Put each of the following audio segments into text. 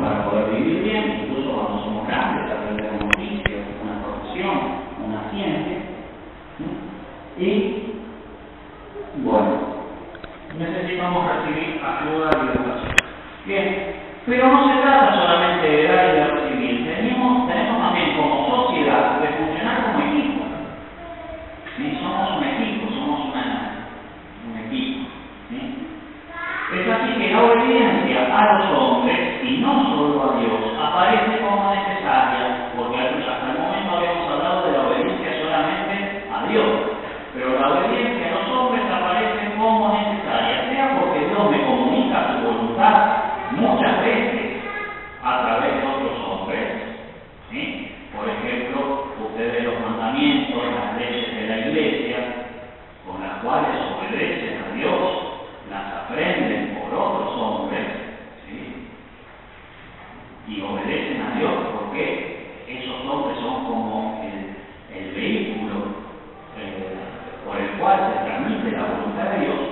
para poder vivir bien, incluso cuando somos grandes, aprender un oficio, una profesión, una ciencia. Y, bueno, necesitamos recibir ayuda y educación. Bien, pero no se trata solamente de dar y de recibir, tenemos también como sociedad de funcionar como equipo. ¿Sí? Somos un equipo, somos un equipo. ¿Sí? Es así que la obediencia a los hombres, y no solo a Dios, aparece como necesaria, porque hasta el momento habíamos hablado de la obediencia solamente a Dios, pero la obediencia a los hombres aparece como necesaria, sea porque Dios me comunica su voluntad muchas veces a través de otros hombres, ¿sí? Por ejemplo, ustedes los mandamientos, las leyes de la iglesia, con las cuales obedecen a Dios, las aprenden por otros hombres, ¿sí? Y obedecen a Dios porque esos hombres son como el vehículo por el cual se transmite la voluntad de Dios.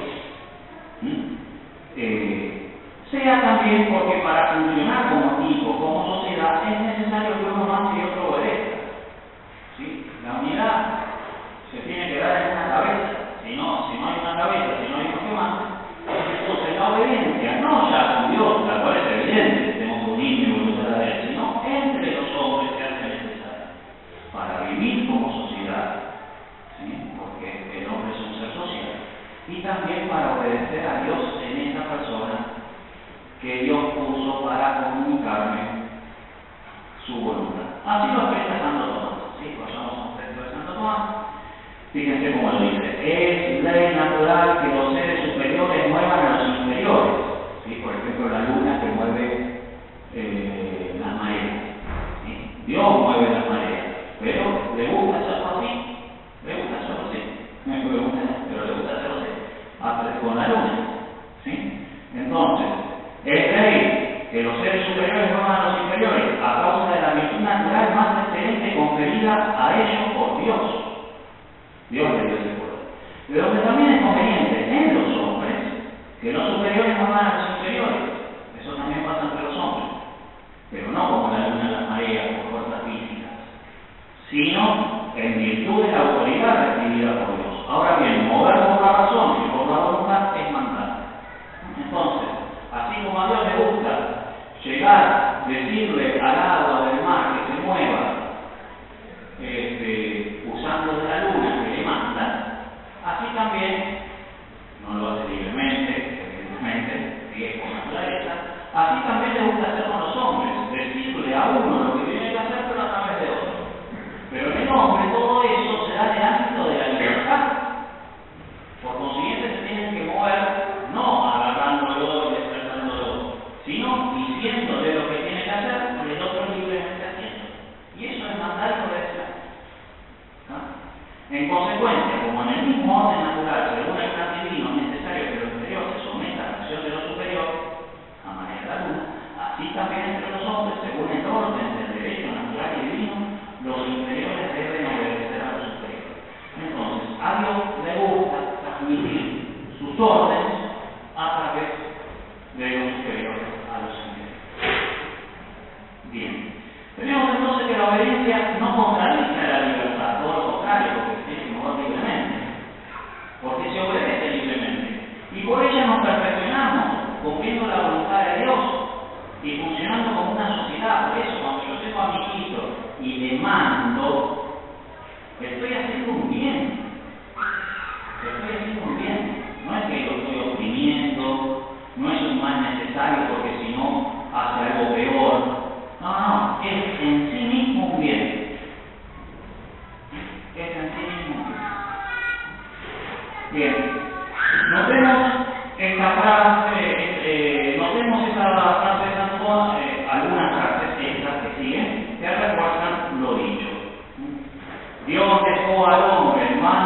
Sea también porque para funcionar como equipo, como sociedad, es necesario que uno mande y otro obedezca. ¿Sí? La unidad se tiene que dar en una cabeza. Si no hay una cabeza, si no hay uno que manda, entonces la obediencia, no ya con Dios, la cual es evidente, tenemos un niño y voluntad de él, sino entre los hombres se hace necesario para vivir como sociedad, ¿sí? Porque el hombre es un ser social, y también para obedecer a Dios en esa persona que Dios puso para comunicarme su voluntad. Así lo expresa Santo Tomás. ¿Sí? Vayamos a un texto de Santo Tomás. Fíjense cómo lo dice. Es ley natural que los seres superiores muevan a los inferiores. ¿Sí? Por ejemplo, la luna que mueve las mareas. ¿Sí? Dios mueve las mareas. Pero ¿le gusta hacerlo así? ¿Le gusta hacerlo así? No me pregunta, pero le gusta hacerlo así. Con la luna. ¿Sí? Entonces, es ley que los seres superiores muevan a los inferiores a causa de la virtud natural más excelente conferida a ellos por Dios. Dios le dio ese poder. Pero que también es conveniente en los hombres que los superiores muevan a los inferiores. Eso también pasa entre los hombres. Pero no como la luna en las mareas por fuerzas físicas, sino en virtud de la autoridad recibida por Dios. Ahora bien, mover por la razón y por la voluntad es mandar. Entonces, así como a Dios le gusta llegar, decirle al agua del mar que se mueva, usando de la luna que le manda, así también, no lo hace libremente, evidentemente, y es con naturaleza, así también le gusta hacer con los hombres, decirle a uno lo que tiene que hacer, pero a través de otro. Pero en el hombre todo eso se da en el ámbito de la libertad. Por consiguiente se tienen que mover no agarrándolo y despertándolo, sino diciéndole lo que tiene que hacer y el otro libremente haciendo. Y eso es mandar y obedecer. En consecuencia, como en el mismo orden natural, según el plan divino, es necesario que lo inferior se someta a la acción de lo superior, a manera de la luna, así también entre los hombres, según el orden del derecho natural y divino, los inferiores deben obedecer a los superiores. Entonces, a Dios le gusta transmitir sus órdenes a través de los superiores a los inferiores. Bien. Tenemos entonces que la obediencia no contradice a la libertad, todo lo contrario, porque se tiene que mover libremente, porque se obedece libremente, y por ella nos perfeccionamos, cumpliendo la voluntad de Dios y funcionando como una sociedad. Por eso, cuando yo tengo a mi hijo y le mando, estoy haciendo un bien, no es que lo estoy oprimiendo, no es un mal necesario porque si no hace algo peor. No, es en sí mismo un bien. Es en sí mismo un bien. Bien, notemos esta frase, notemos esa frase de San Juan, algunas frases estas que siguen, que refuerzan lo dicho. Dios dejó al hombre en manos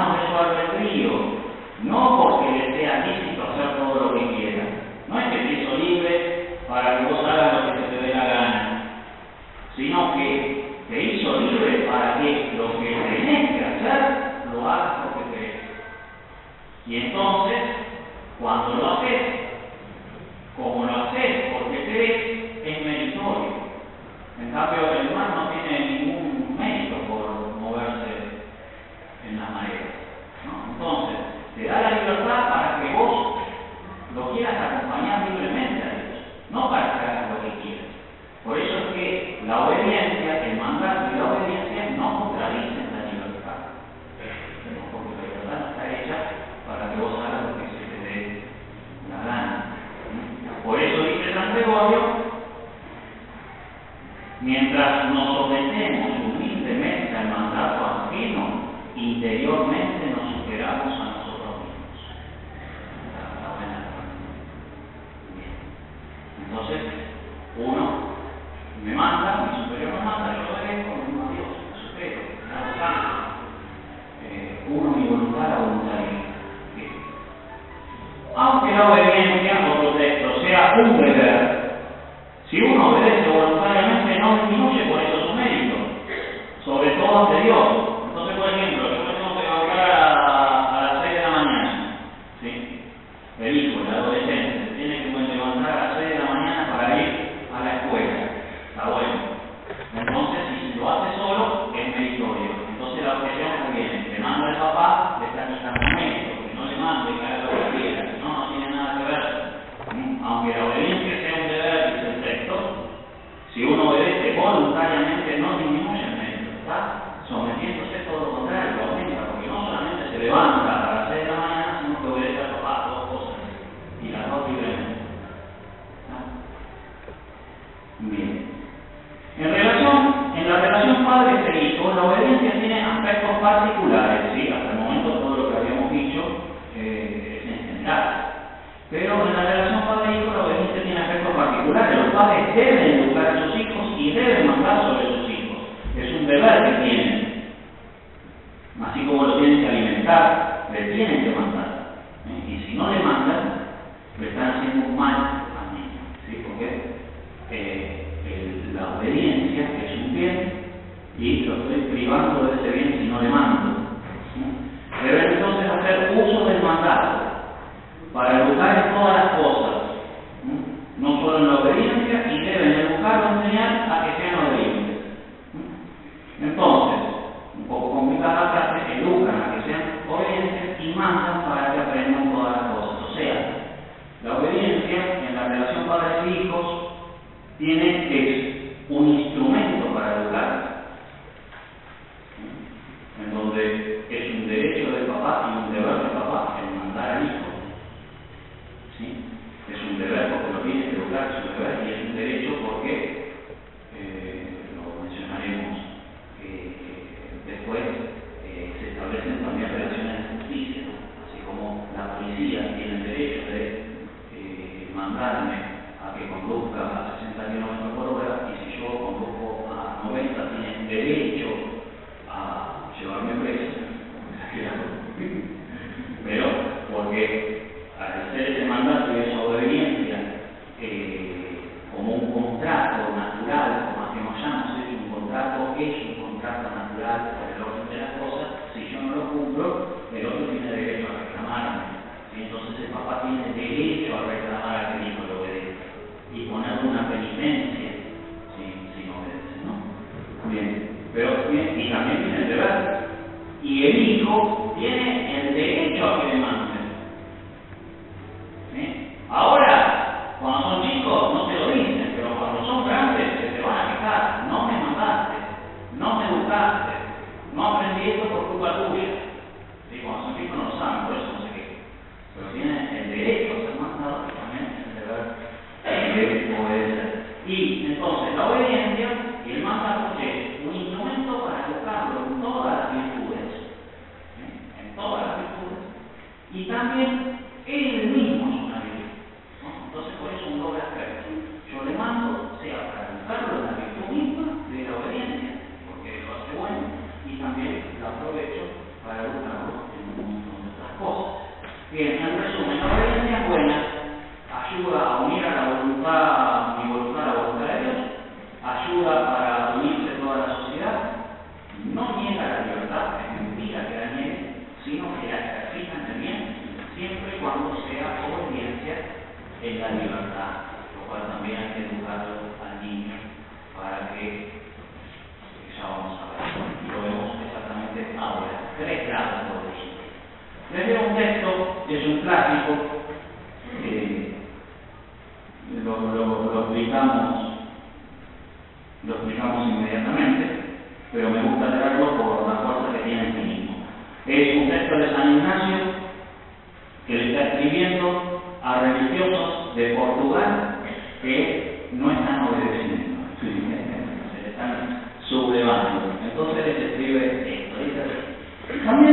Mientras nos sometemos humildemente al mandato ajeno, interiormente nos superamos a nosotros mismos. La buena parte. Bien. Entonces, uno me manda, mi superior me manda, yo obedezco a Dios, me supero, me hago santo. Uno mi voluntad, la voluntad de Dios. Bien. Aunque la obediencia, otro texto, sea un deber, si uno obedece voluntariamente no disminuye por eso su mérito, sobre todo ante Dios. Entonces, por ejemplo, yo me tengo que levantar a las 6 de la mañana, ¿sí? El hijo, el adolescente, se tiene que levantar a las 6 de la mañana para ir a la escuela. Está bueno. Entonces, si lo hace solo, es meritorio. Entonces, la objeción que viene, que manda el papá, le está quitando mérito, que no le mande, que haga lo que quiera, que no tiene nada que ver. Aunque la obediencia sea un deber, dice el texto, si uno obedece voluntariamente no disminuye el mérito, está sometiéndose todo lo contrario, lo aumenta, porque no solamente se levanta a las 6 de la mañana, sino que obedece al papá, dos cosas, y las dos libremente. Bien. En la relación padre e hijo, la obediencia tiene aspectos particulares, ¿sí? Hasta el momento todo lo que habíamos dicho es en general. Pero en la relación padre-hijo la obediencia tiene aspectos particulares. Los padres deben educar a sus hijos y deben mandar sobre sus hijos. Es un deber que tienen. Así como lo tienen que alimentar, le tienen que mandar. Y si no le mandan, le están haciendo un mal al niño. ¿Sí? Porque la obediencia es un bien y lo estoy privando de ese bien si no le mando. Deben entonces hacer uso del mandato para educar en todas las cosas, no solo en la obediencia, y deben educar o enseñar a que sean obedientes. Entonces, un poco complicada la frase, educan a que sean obedientes y mandan para que aprendan todas las cosas. O sea, la obediencia en la relación padres e hijos es un instrumento para educar, en donde es un derecho del papá y un deber del papá el mandar al hijo. ¿Sí? Es un deber porque lo tiene que educar, es un deber, y es un derecho porque, lo mencionaremos después, se establecen también relaciones de justicia, ¿no? Así como la policía tiene el derecho de mandarme a que conduzca a 60 km por hora, y si yo conduzco a 90, tiene derecho a llevarme preso. Pero porque al ser ese mandato y esa obediencia como un contrato natural, como que nos hayamos hecho un contrato, es un contrato natural por el orden de las cosas, si yo no lo cumplo, el otro tiene derecho a reclamarme. ¿Sí? Entonces el papá tiene derecho a reclamar a que el hijo lo obedezca y ponerle una penitencia si no obedece, ¿no? Bien, pero bien, y también tiene el deber. Y el hijo tiene el derecho a que le manden. ¿Sí? Ahora, cuando son chicos no te lo dicen, pero cuando son grandes se te van a quejar. No me mandaste, no me educaste, no aprendí esto por culpa tuya. ¿Sí? Cuando son chicos no lo saben, por eso no sé qué. Pero tienen el derecho a ser mandados y también el deber de obedecer. Y entonces la obediencia y el mandato es un instrumento para educarlo en todas las virtudes. ¿Sí? En todas las virtudes. Y también él mismo es una virtud, ¿no? Entonces por eso un doble aspecto. Yo le mando, sea para educarlo en la virtud misma de la obediencia, porque lo hace bueno, y también lo aprovecho para educarlo en un montón de otras cosas. Bien, en resumen, la obediencia es buena, ayuda a unir a la voluntad, mi voluntad a la voluntad de Dios, ayuda para unirse toda la sociedad, no niega la libertad, es mentira que la niegue, sino que la ejercita en el bien, siempre y cuando sea obediencia en la libertad, lo cual también hay que educarlo al niño para que, ya vamos a ver, y lo vemos exactamente ahora, 3 grados de obediencia. Les leo un texto, es un clásico, lo explicamos inmediatamente, pero me gusta leerlo por la fuerza que tiene en sí mismo. Es un texto de San Ignacio que le está escribiendo a religiosos de Portugal que no están obedeciendo.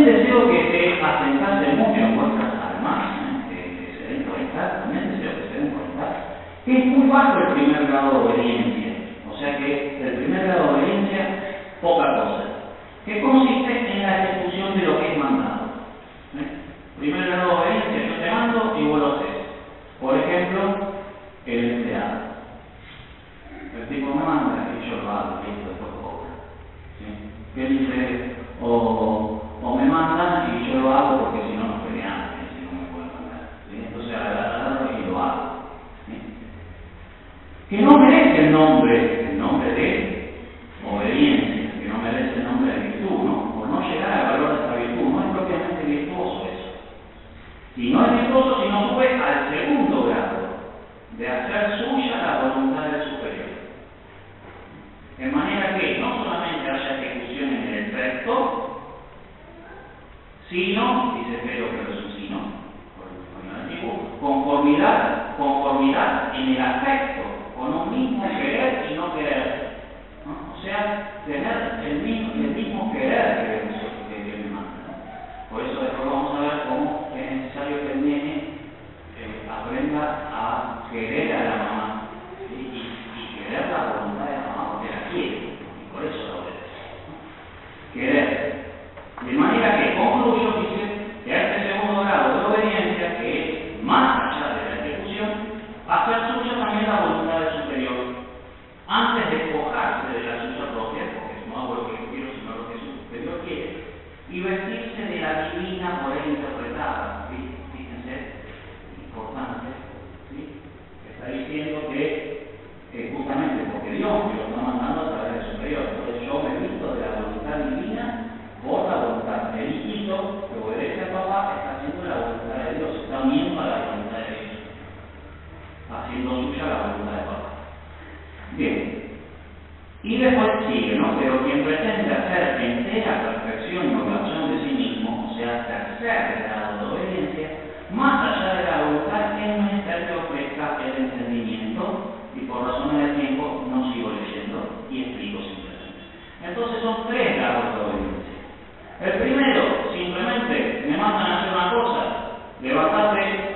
deseo que te asentase mucho en vuestras almas, que se den cuenta, también deseo que se den cuenta, que es muy bajo el primer grado de obediencia. O sea que el primer grado de obediencia, poca cosa, que consiste en la ejecución de lo que es mandado. Primer grado de obediencia, yo te mando y vos lo haces. Por ejemplo, el empleado. El tipo me manda y yo lo hago, y después cobra. ¿Sí? Que dice, o me mandan y yo lo hago porque si no nos peleamos, si no me pueden mandar. ¿Sí? Entonces agarro y lo hago. ¿Sí? Que no merece el nombre de obediencia, que no merece el nombre de virtud, ¿no? Por no llegar al valor de esta virtud, no es propiamente virtuoso eso. Y no es virtuoso si no sube al segundo grado, de hacer suya la voluntad del superior. De manera que no solamente haya ejecución en el efecto, sino, dice Pedro, pero es un sino, por el antiguo, conformidad en el afecto, con un mismo querer y no querer. ¿No? O sea, tener el mismo querer que me manda. ¿No? Por eso después vamos a ver cómo es necesario que el nene aprenda a querer a la mamá, ¿sí? y querer la voluntad de la mamá porque la quiere, y por eso la obedece. Querer. De manera que concluyo, dice, que a este segundo grado de obediencia, que es más allá de la ejecución, hacer suya también la voluntad del superior, antes de despojarse de la suya propia, porque no hago lo que yo quiero, sino lo que su superior quiere, y vestirse de la divina por él interpretada. ¿Sí? Fíjense, importante, ¿sí? Está diciendo que justamente porque Dios me lo está mandando a través del superior, entonces yo me visto de la voluntad divina por la voluntad. El hijito que obedece al papá está haciendo la voluntad de Dios, está uniendo a la voluntad de Dios, haciendo suya la voluntad de papá. Bien, y después sigue, ¿no? Pero quien pretende hacer entera perfección y oblación de sí mismo, o sea, tercer grado de obediencia, más allá de la voluntad, es menester que ofrezca el entendimiento, y por razones de tiempo no sigo leyendo y explico simplemente. Entonces son tres grados de obediencia. El primero, simplemente me mandan a hacer una cosa, levantarte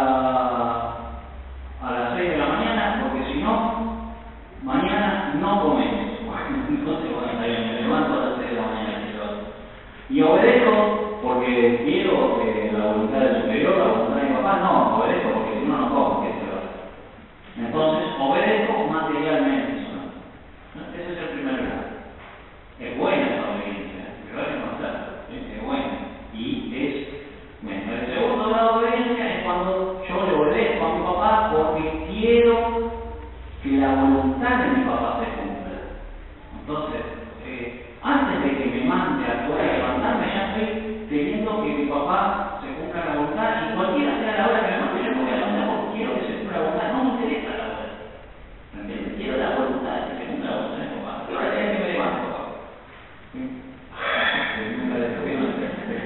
a las 6 de la mañana, porque si no, mañana no comes. Entonces, bueno, está bien, me levanto a las 6 de la mañana y obedezco porque quiero la voluntad del superior, la voluntad de mi papá, no, obedezco porque si no, no como, ¿qué se va a hacer? Entonces, obedezco materialmente solamente. Ese es el primer grado. Es buena esa obediencia, pero hay que conocerla, es buena. Y es bueno. El segundo grado de obediencia es cuando yo le obedezco a mi papá porque quiero que la voluntad de mi papá se cumpla. Entonces, antes de que me mande a poder levantarme, ya estoy queriendo que mi papá se cumpla la voluntad, y cualquiera sea la hora que me mande, yo me voy a levantar porque quiero que se cumpla la voluntad. No me interesa la hora. ¿Me entiendes? Quiero la voluntad de que se cumpla la voluntad de mi papá. ¿Qué hora es que me levanto, papá? Nunca le estoy viendo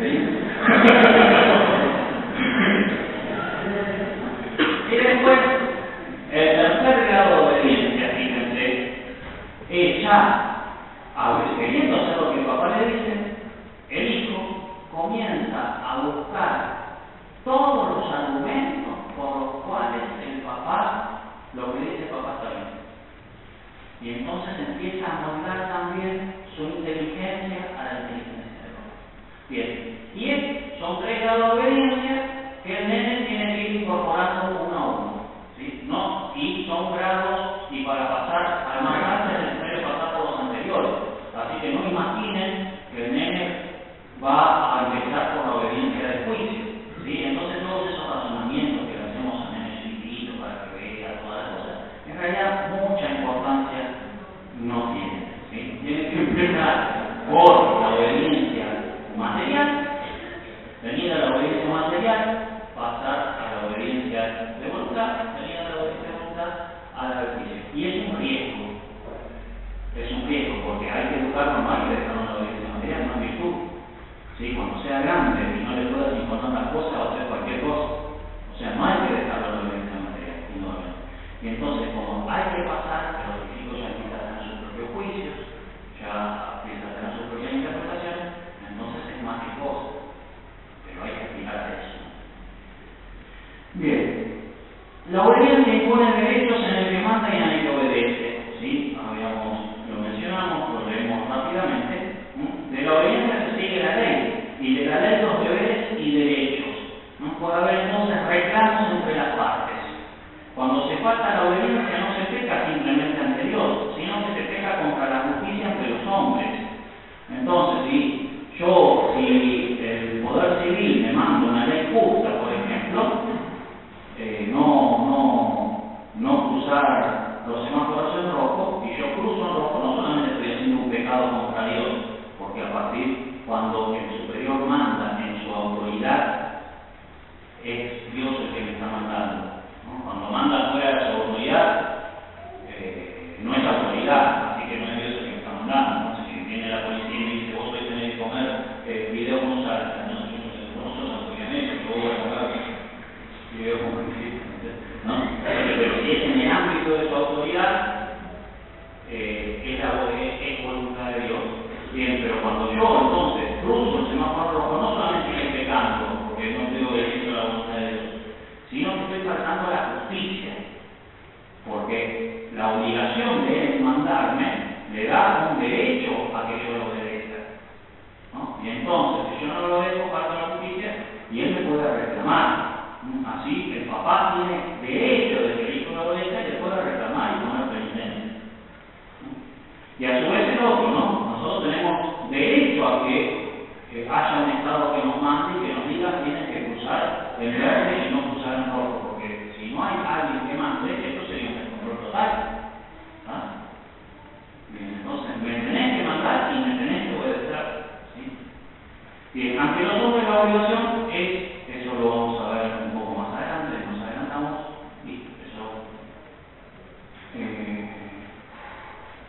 y después, el tercer grado de obediencia, fíjense, es ya, queriendo hacer lo que el papá le dice, el hijo comienza a buscar todos los argumentos por los cuales el papá, lo que dice el papá está bien. Y entonces empieza a moldar también su inteligencia a la inteligencia del papá. Bien, y son tres grados de obediencia que el nene tiene que ir incorporando uno a uno. ¿Sí? ¿No? Y son grados, y para pasar al más alto es necesario pasar por los anteriores. Así que no imaginen que el nene va a empezar por la obediencia del juicio. ¿Sí? Entonces todos esos razonamientos que le hacemos a nene chiquitito para que vea todas las cosas, en realidad mucha importancia no tienen. ¿Sí? Tienen que empezar por la obediencia material, venir a la obediencia material, pasar a la obediencia de voluntad, venir a la obediencia de voluntad, a la del juicio. Y es un riesgo. Es un riesgo porque hay que educarlo, no hay que dejarlo en la obediencia material, no es virtud. ¿Sí? Cuando sea grande y no le puedas imponer las cosas, va a hacer cualquier cosa. O sea, no hay que dejarlo en la obediencia material, indudablemente. Y entonces, como hay que pasar, pero los chicos ya empiezan a tener sus propios juicios, ya empiezan a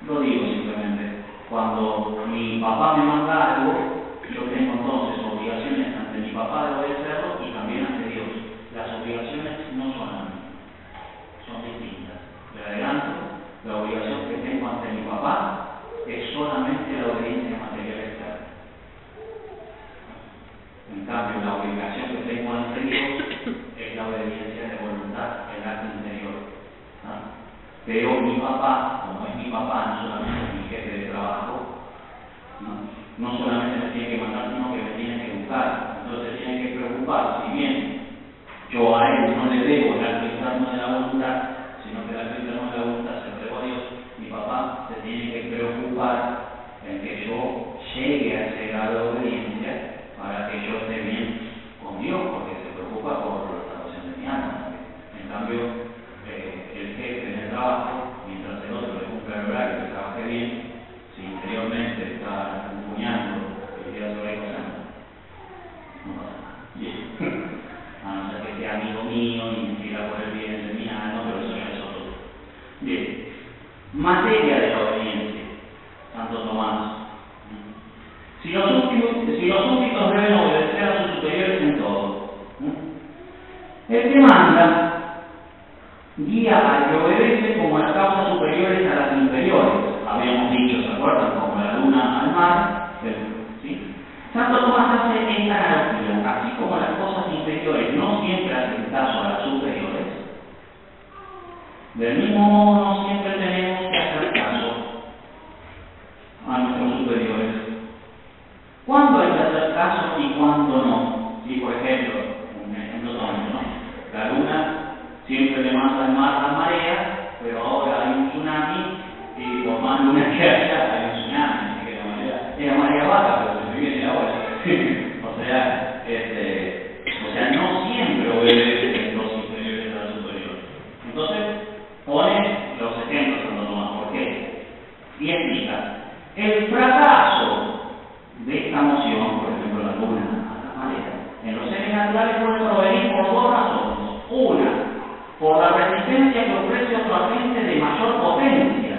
Lo digo simplemente. Cuando mi papá me manda algo, yo tengo entonces obligaciones ante mi papá de obedecerlo y también ante Dios. Las obligaciones no son las mismas, son distintas. Le adelanto, la obligación que tengo ante mi papá es solamente la obediencia material externa. En cambio, la obligación que tengo ante Dios es la obediencia de voluntad, el acto interior. Pero mi papá, como es mi papá, no solamente es mi jefe de trabajo, no solamente me tiene que mandar, sino que me tiene que educar. Entonces tiene que preocupar, si bien yo a él no le debo el acto interno de la voluntad, sino que el acto interno de la voluntad se lo debo a Dios, mi papá se tiene que preocupar en que yo llegue a ese grado de obediencia para que yo esté bien con Dios, porque se preocupa por la salvación de mi alma. En cambio, el jefe en el trabajo, mientras el otro le cumple el horario que trabaje bien, si interiormente está empuñando el día sobre el santo, no pasa nada. Bien. A no ser que sea amigo mío y me quiera por el bien de mi alma, pero eso ya es otro. Bien. Materia de la obediencia, Santo Tomás. Si los súbditos deben obedecer a sus superiores en todo, el que manda guía al que obedece como a las causas superiores a las inferiores. Habíamos dicho, ¿se acuerdan? Como la luna al mar, ¿sí? Santo Tomás hace esta analogía, así como las cosas inferiores no siempre hacen caso a las superiores, del mismo modo no siempre tenemos que hacer caso a nuestros superiores. ¿Cuándo hay que hacer caso y cuándo no? Si, por ejemplo, un ejemplo tonto, ¿no? La luna siempre le manda al mar la marea, pero ahora hay un tsunami y por más luna que haya, hay un tsunami. Así que la marea baja, pero se me viene la ola. o sea, no siempre obedecen los inferiores a los superiores. Entonces, pone los ejemplos Santo Tomás. ¿Por qué? Y explica. El fracaso de esta moción, por ejemplo, la luna a la marea, en los seres naturales puede provenir por dos razones. Una, por la resistencia que ofrece otro agente de mayor potencia.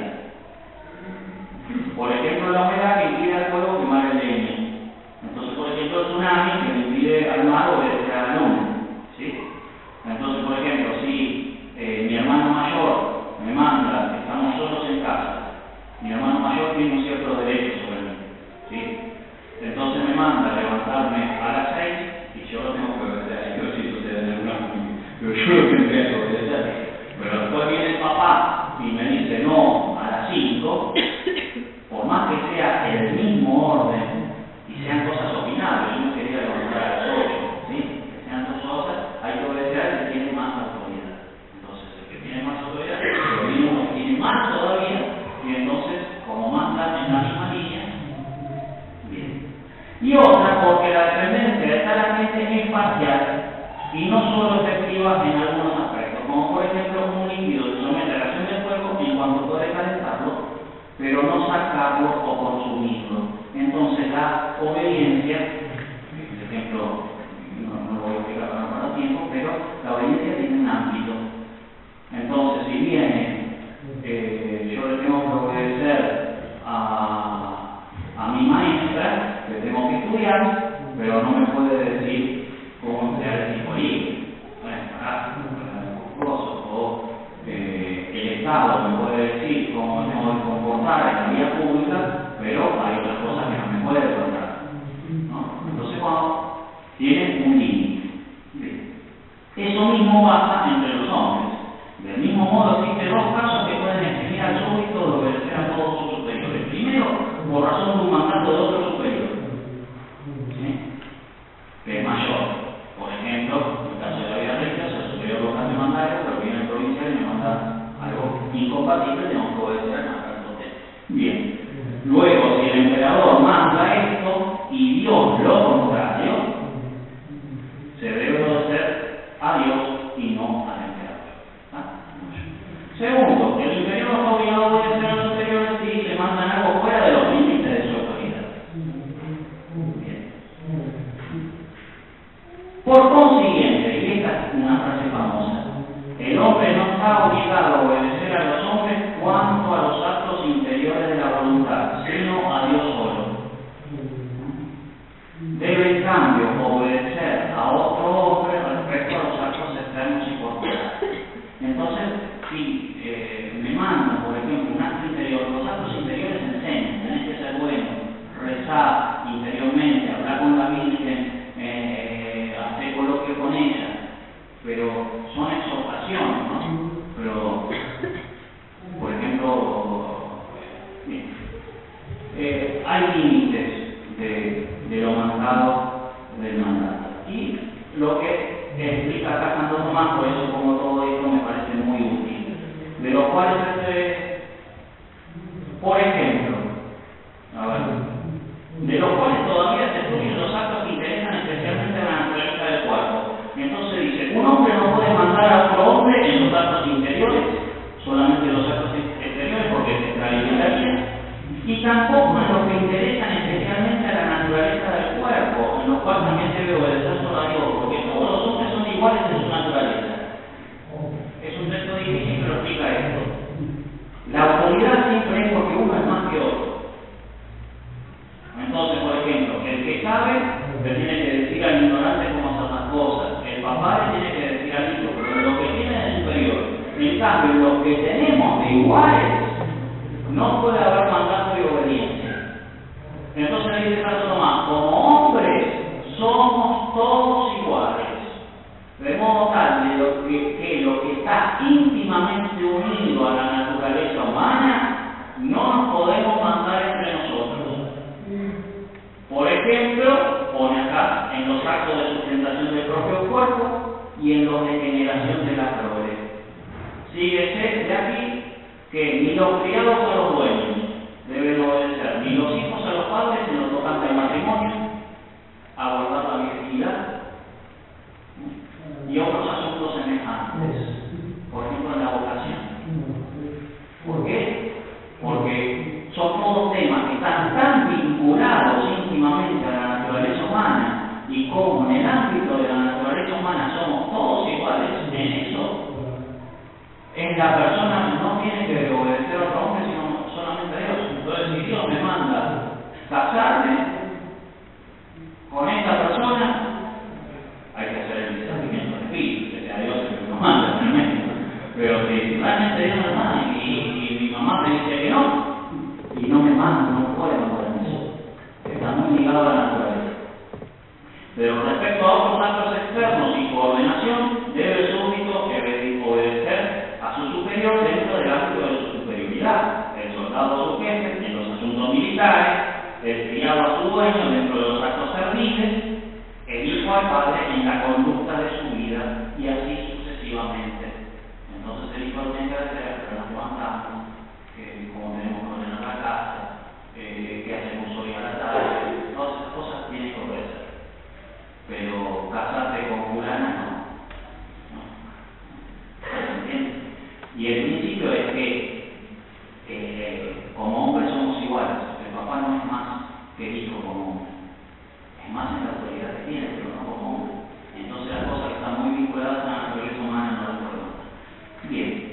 Por ejemplo, la humedad que impide al fuego quemar el leño. Entonces, por ejemplo, el tsunami que le impide al mar obedecer a la luna. ¿Sí? Entonces, por ejemplo, si mi hermano mayor me manda, estamos solos en casa, mi hermano mayor tiene un cierto derecho sobre mí. ¿Sí? Entonces me manda a levantarme a las 6 y yo lo tengo que obedecer. Yo sí, ustedes en una, pero yo lo tendría que obedecer. Pero después viene el papá y me dice no a las 5, por más que sea el mismo orden y sean cosas opinables, yo no quería levantar a las 8, ¿sí? Que sean dos cosas, hay que obedecer al que tiene más autoridad. Entonces, el que tiene más autoridad, pero viene uno que tiene más todavía, y entonces, como manda en la misma línea, bien. Y otra, porque la dependencia de tal agente es parcial y no solo efectiva en algunos aspectos, como por ejemplo un líquido se somete a la acción del fuego en cuanto puede calentarlo, pero no sacarlo o consumirlo. Entonces la obediencia, por ejemplo, no lo voy a explicar para no perder tiempo, pero la obediencia tiene un ámbito. Entonces, si viene, yo le tengo que obedecer a mi maestra, le tengo que estudiar, pero no me puede decir cómo emplear el tiempo libre. O el Estado me puede decir cómo me tengo que comportar en la vía pública, pero hay otras cosas que no me puede contar, ¿no? Entonces, cuando tiene un límite, eso mismo pasa entre los hombres. Del mismo modo, existen dos casos que pueden exigir al súbdito de obedecer a todos sus superiores. Primero, por razón de un mandato de otro superior, ¿sí? Que es mayor. Por ejemplo, en el caso de la vida recta, el superior local me manda algo, pero viene el provincial y me manda algo incompatible, tengo que obedecer al mandato de él. Bien. Luego, si el emperador manda esto y Dios lo contrario, se debe obedecer a Dios y no al emperador. Segundo, el inferior no está obligado a obedecer a los superiores si le mandan algo fuera de los límites de su autoridad. Bien. Por consiguiente, y esta es una frase famosa, el hombre no está obligado a obedecer a los hombres cuanto a los actos interiores hay límites de lo marcado del mandato. Y lo que explica acá Santo Tomás, por eso como todo esto me parece muy útil, de los cuales por ejemplo, de los cuales todavía se excluyen los actos que interesan especialmente a la naturaleza del cuerpo. Entonces dice, un hombre no puede mandar a otro hombre en los actos interiores, solamente los actos exteriores porque se extralimitaría, y tampoco en los que interesan especialmente a la naturaleza del cuerpo, en los cuales también debe obedecer solo a Dios, porque todos los hombres son iguales en su naturaleza. Es un texto difícil, pero explica esto. La autoridad siempre es porque uno es más que otro. Entonces, por ejemplo, el que sabe le tiene que decir al ignorante cómo hacer las cosas. El papá le tiene que decir al hijo, pero lo que tiene es superior. En cambio, los que tenemos de iguales, no puede haber mandato y obediencia. Entonces dice Santo Tomás, como hombres somos todos iguales. De modo tal que lo que está íntimamente unido a la naturaleza humana, no nos podemos mandar entre nosotros. Por ejemplo, pone acá, en los actos de sustentación del propio cuerpo y en los de generación de la prole. Síguese de aquí que ni los criados a los dueños deben obedecer, ni los hijos a los padres en lo tocante al matrimonio, a guardar la virginidad y otros asuntos semejantes. Por ejemplo, en la vocación. ¿Por qué? Porque son todos temas que están tan vinculados íntimamente a la naturaleza humana, y como en el ámbito de la naturaleza humana somos todos iguales en eso, en la persona no tiene que obedecer a otro hombre sino solamente a Dios. Entonces, si Dios me manda casarme con esta persona, hay que hacer el discernimiento del espíritu, que sea Dios el que nos manda primero. Pero si realmente Dios me manda y mi mamá me dice que no, y no me manda, no puede mandar eso. Está muy ligado a la naturaleza. Pero respecto a otros actos externos y coordinación, debe el súbdito obedecer a su superior dentro del ámbito de su superioridad, el soldado a su jefe en los asuntos militares, el criado a su dueño dentro de los actos serviles, el hijo al padre en la conducta de su vida, y así sucesivamente. Entonces el hijo tiene que hacer, que nos levantamos, que como tenemos que ordenar la casa, que hacemos hoy a la tarde, todas esas cosas tienen que obedecer. Pero casarte con fulana no. ¿Se entiende? Y el principio es que como hombres somos iguales. El papá no es más que el hijo como hombre. Es más en la autoridad que tiene, pero no como hombre. Entonces las cosas que están muy vinculadas a la naturaleza humana no las podemos. Bien.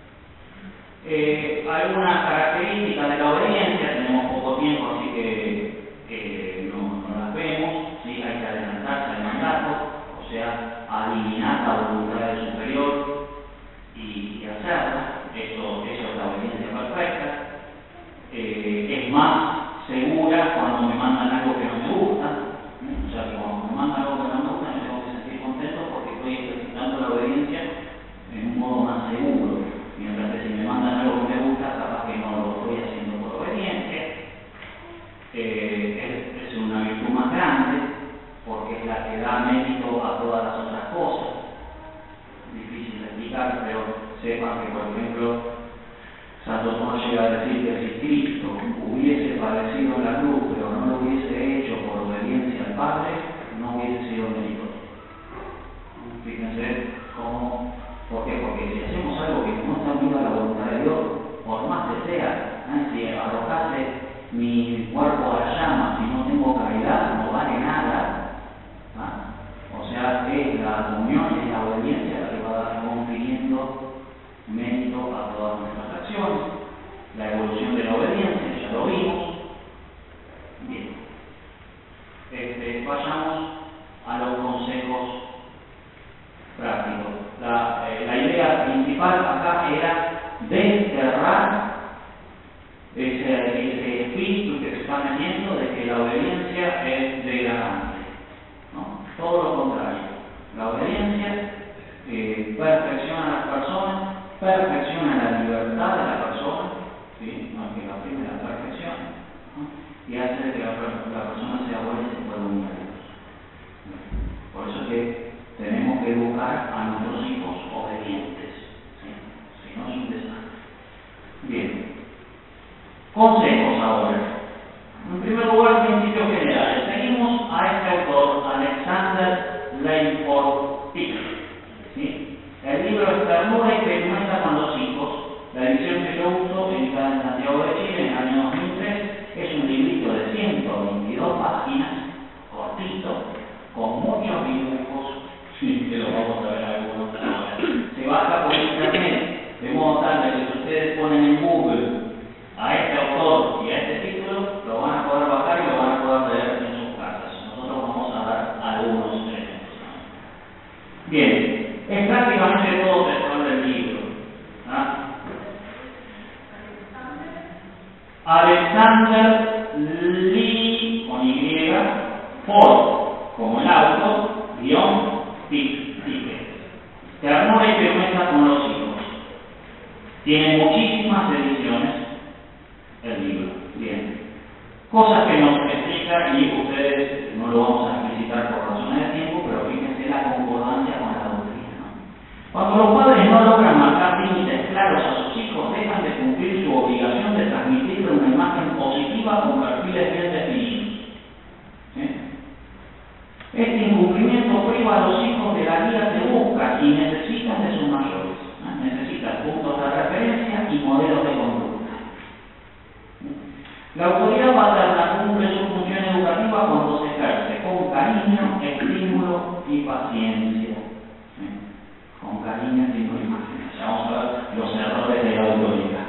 Algunas características de la obediencia, tenemos poco tiempo, así que no las vemos. ¿Sí? Hay que adelantarse al mandato, o sea, adivinar la voluntad del superior y hacerla. Eso es la obediencia perfecta. Es más segura cuando me mandan algo que no me gusta. O sea, que cuando me mandan algo que no me gusta, me tengo que sentir contento porque estoy ejercitando la obediencia en un modo más seguro. Mientras que si me mandan algo que me gusta, capaz que no lo estoy haciendo por obediencia. Es una virtud más grande porque es la que da mérito a todas las otras cosas. Difícil de explicar, pero sepan que, por ejemplo, Santo Tomás llega a decir que si Cristo hubiese padecido en la cruz, pero no lo hubiese hecho por obediencia al Padre, no hubiese sido meritorio. Fíjense cómo. ¿Por qué? Porque si hacemos algo que no está unido a la voluntad de Dios, por más que sea, si arrojase mi cuerpo a la llama, si no tengo caridad, no vale nada. O sea, es la comunión, es la obediencia la que va a dar confiriendo mérito a todas nuestras acciones. La evolución de la obediencia, ya lo vimos. Bien. Vayamos a los consejos prácticos. La idea principal acá era desterrar ese espíritu que se está metiendo de que la obediencia es degradante. ¿No? Todo lo contrario. La obediencia perfecciona a las personas, perfecciona la libertad de la persona, ¿sí? No es que la primera perfección, ¿no? Y Consejos ahora. En primer lugar, principios generales. Seguimos a este autor, Alexander Langford Pickett. ¿Sí? El libro es Ternura y Firmeza con los hijos. La edición que yo uso, editada en Santiago de Chile en el año 2003, es un librito de 122 páginas, cortito, con muchos dibujos, sí, que lo vamos a ver algunos ahora. Se baja por internet, de modo tal que si ustedes ponen en Google a este autor y a este título, lo van a poder bajar y lo van a poder leer en sus casas. Nosotros vamos a dar algunos ejemplos. Bien, es prácticamente todo textual del libro. ¿Ah? Alexander Lee, con Y, Ford, como el auto, guión, Pickett. Ternura y firmeza con los hijos. Tiene muchísimas ediciones el libro. Bien. Cosas que nos explica, y ustedes no lo vamos a explicitar por razones de tiempo, pero fíjense la concordancia con la doctrina, ¿no? Cuando los padres no logran marcar límites claros a sus hijos, dejan de cumplir su obligación de transmitirle una imagen positiva con perfiles bien definidos. ¿Sí? Este incumplimiento priva a los hijos de la guía que buscan y necesitan de sus mayores. Necesitan puntos de referencia y modelos de conducta. La autoridad paterna cumple su función educativa cuando se ejerce con cariño, estímulo y paciencia. Con cariño, estímulo y paciencia. Vamos a ver los errores de la autoridad.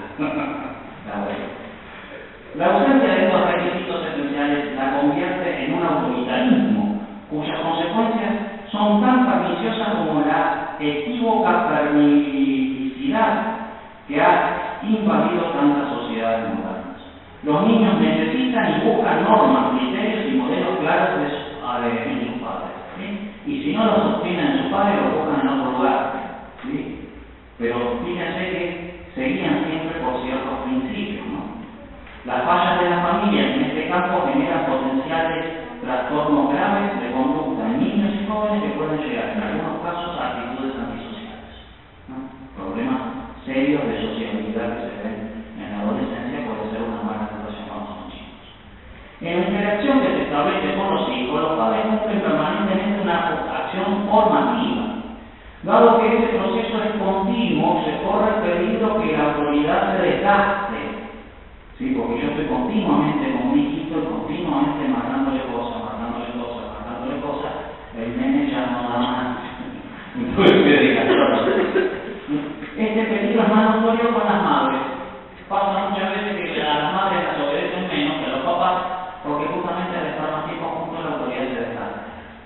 La ausencia de estos requisitos esenciales la convierte en un autoritarismo cuyas consecuencias son tan perniciosas como la equívoca permisividad que ha invadido tantas sociedades modernas. Los niños necesitan y buscan normas, criterios y modelos claros en sus padres. ¿Sí? Y si no los obtienen en sus padres, los buscan en otro lugar. ¿Sí? Pero fíjense que seguían siempre por ciertos principios, ¿no? Las fallas de la familia en este campo generan potenciales trastornos graves de conducta en niños y jóvenes que pueden llegar en algunos casos a actitudes antisociales, ¿no? Problemas serios de sociabilidad que se ven en la adolescencia puede ser una mala relación con los chicos. En la interacción que se establece con los hijos, los padres cumplen permanentemente una acción formativa. Dado que ese proceso es continuo, se corre el peligro que la autoridad se desgaste. Sí, porque yo estoy continuamente con mi hijito y continuamente marcándole cosas, el nene ya no da más. Entonces me diga, este peligro es más notorio con las madres. Pasa muchas veces que a las madres las obedecen menos que a los papás, porque justamente al estar más tiempo juntos la autoridad se desgasta.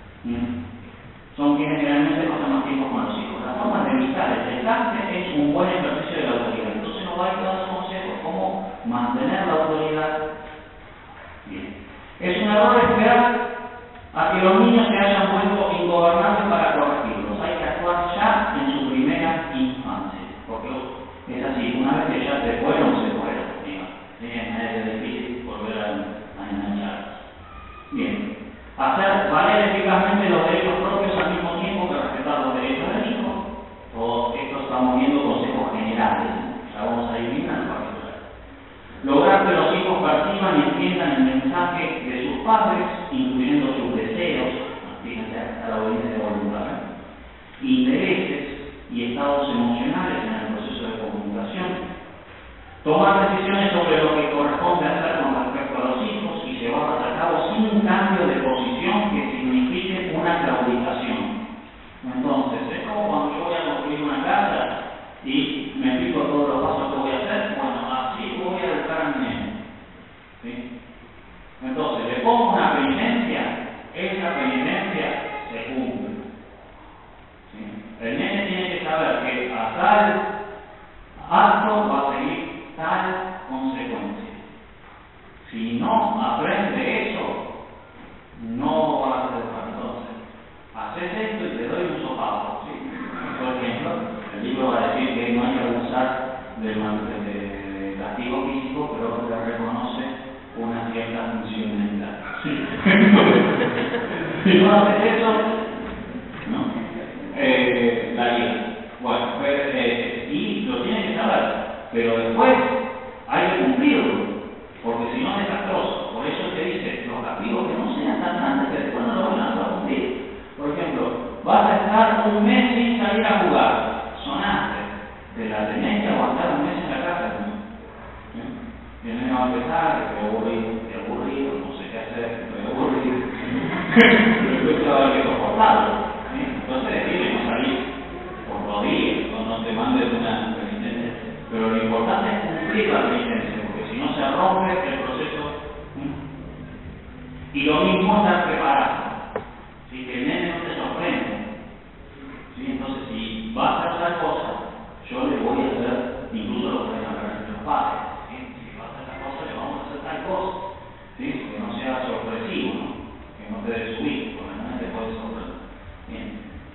Son quienes generalmente pasan más tiempo con los hijos. La forma de evitar el desgaste es un buen ejercicio de la autoridad. Entonces nos va a ir dando consejos cómo mantener la autoridad. Bien. Es un error esperar a que los niños se hayan vuelto ingobernables para corregirlos. Hay que actuar ya en su primera infancia. Porque es así, una vez que ya se fueron, se fueron. Es difícil volver a engancharlos. Bien. Hacer valer eficazmente los derechos propios al mismo tiempo que respetar los derechos del hijo. Todo esto estamos viendo consejos generales. Ya vamos a ir viendo en particular. Lograr que los hijos perciban y entiendan el mensaje de sus padres, incluyendo sus deseos, fíjense, a la obediencia voluntaria, intereses y estados emocionales en el proceso de comunicación. Tomar decisiones sobre lo que corresponde hacer con respecto a los hijos y llevarlas a cabo sin cambio de posición que signifique una claudicación. Entonces, es como cuando yo voy a construir una casa y me explico todos los pasos que voy a hacer. Bueno, así voy a educar a mi nene. ¿Sí? Entonces, le pongo una penitencia, esa penitencia se cumple. ¿Sí? El nene tiene que saber que a tal acto va a seguir tal consecuencia. Si no aprende eso, no va a ser educado. Entonces, haces esto y te doy un sopapo. ¿Sí? Por ejemplo, el libro va a decir que no hay que abusar de castigo físico, pero le reconoce una cierta función mental. ¿Sí? Si no haces eso, no. La guía. Bueno, y lo tiene que saber, pero después hay que cumplirlo. aguantar un mes sin salir a jugar. Sonaste. Te la tenés que aguantar un mes en la casa. Y el niño va a empezar, estoy aburrido, no sé qué hacer, estoy aburrido. Después va a haber que soportarlo. Entonces decide no salir por los días, no te mandes una penitencia. Pero lo importante es cumplir la penitencia, porque si no se rompe el proceso. Y lo mismo estar preparado. Si que el nene no te sorprende. ¿Sí? Entonces, si vas a hacer tal cosa, yo le voy a hacer, incluso lo pueden hablar entre los padres. ¿Sí? Si vas a hacer tal cosa, le vamos a hacer tal cosa. ¿Sí? Que no sea sorpresivo, ¿no? Que no te desubiste, porque no te puede sorprender. Bien.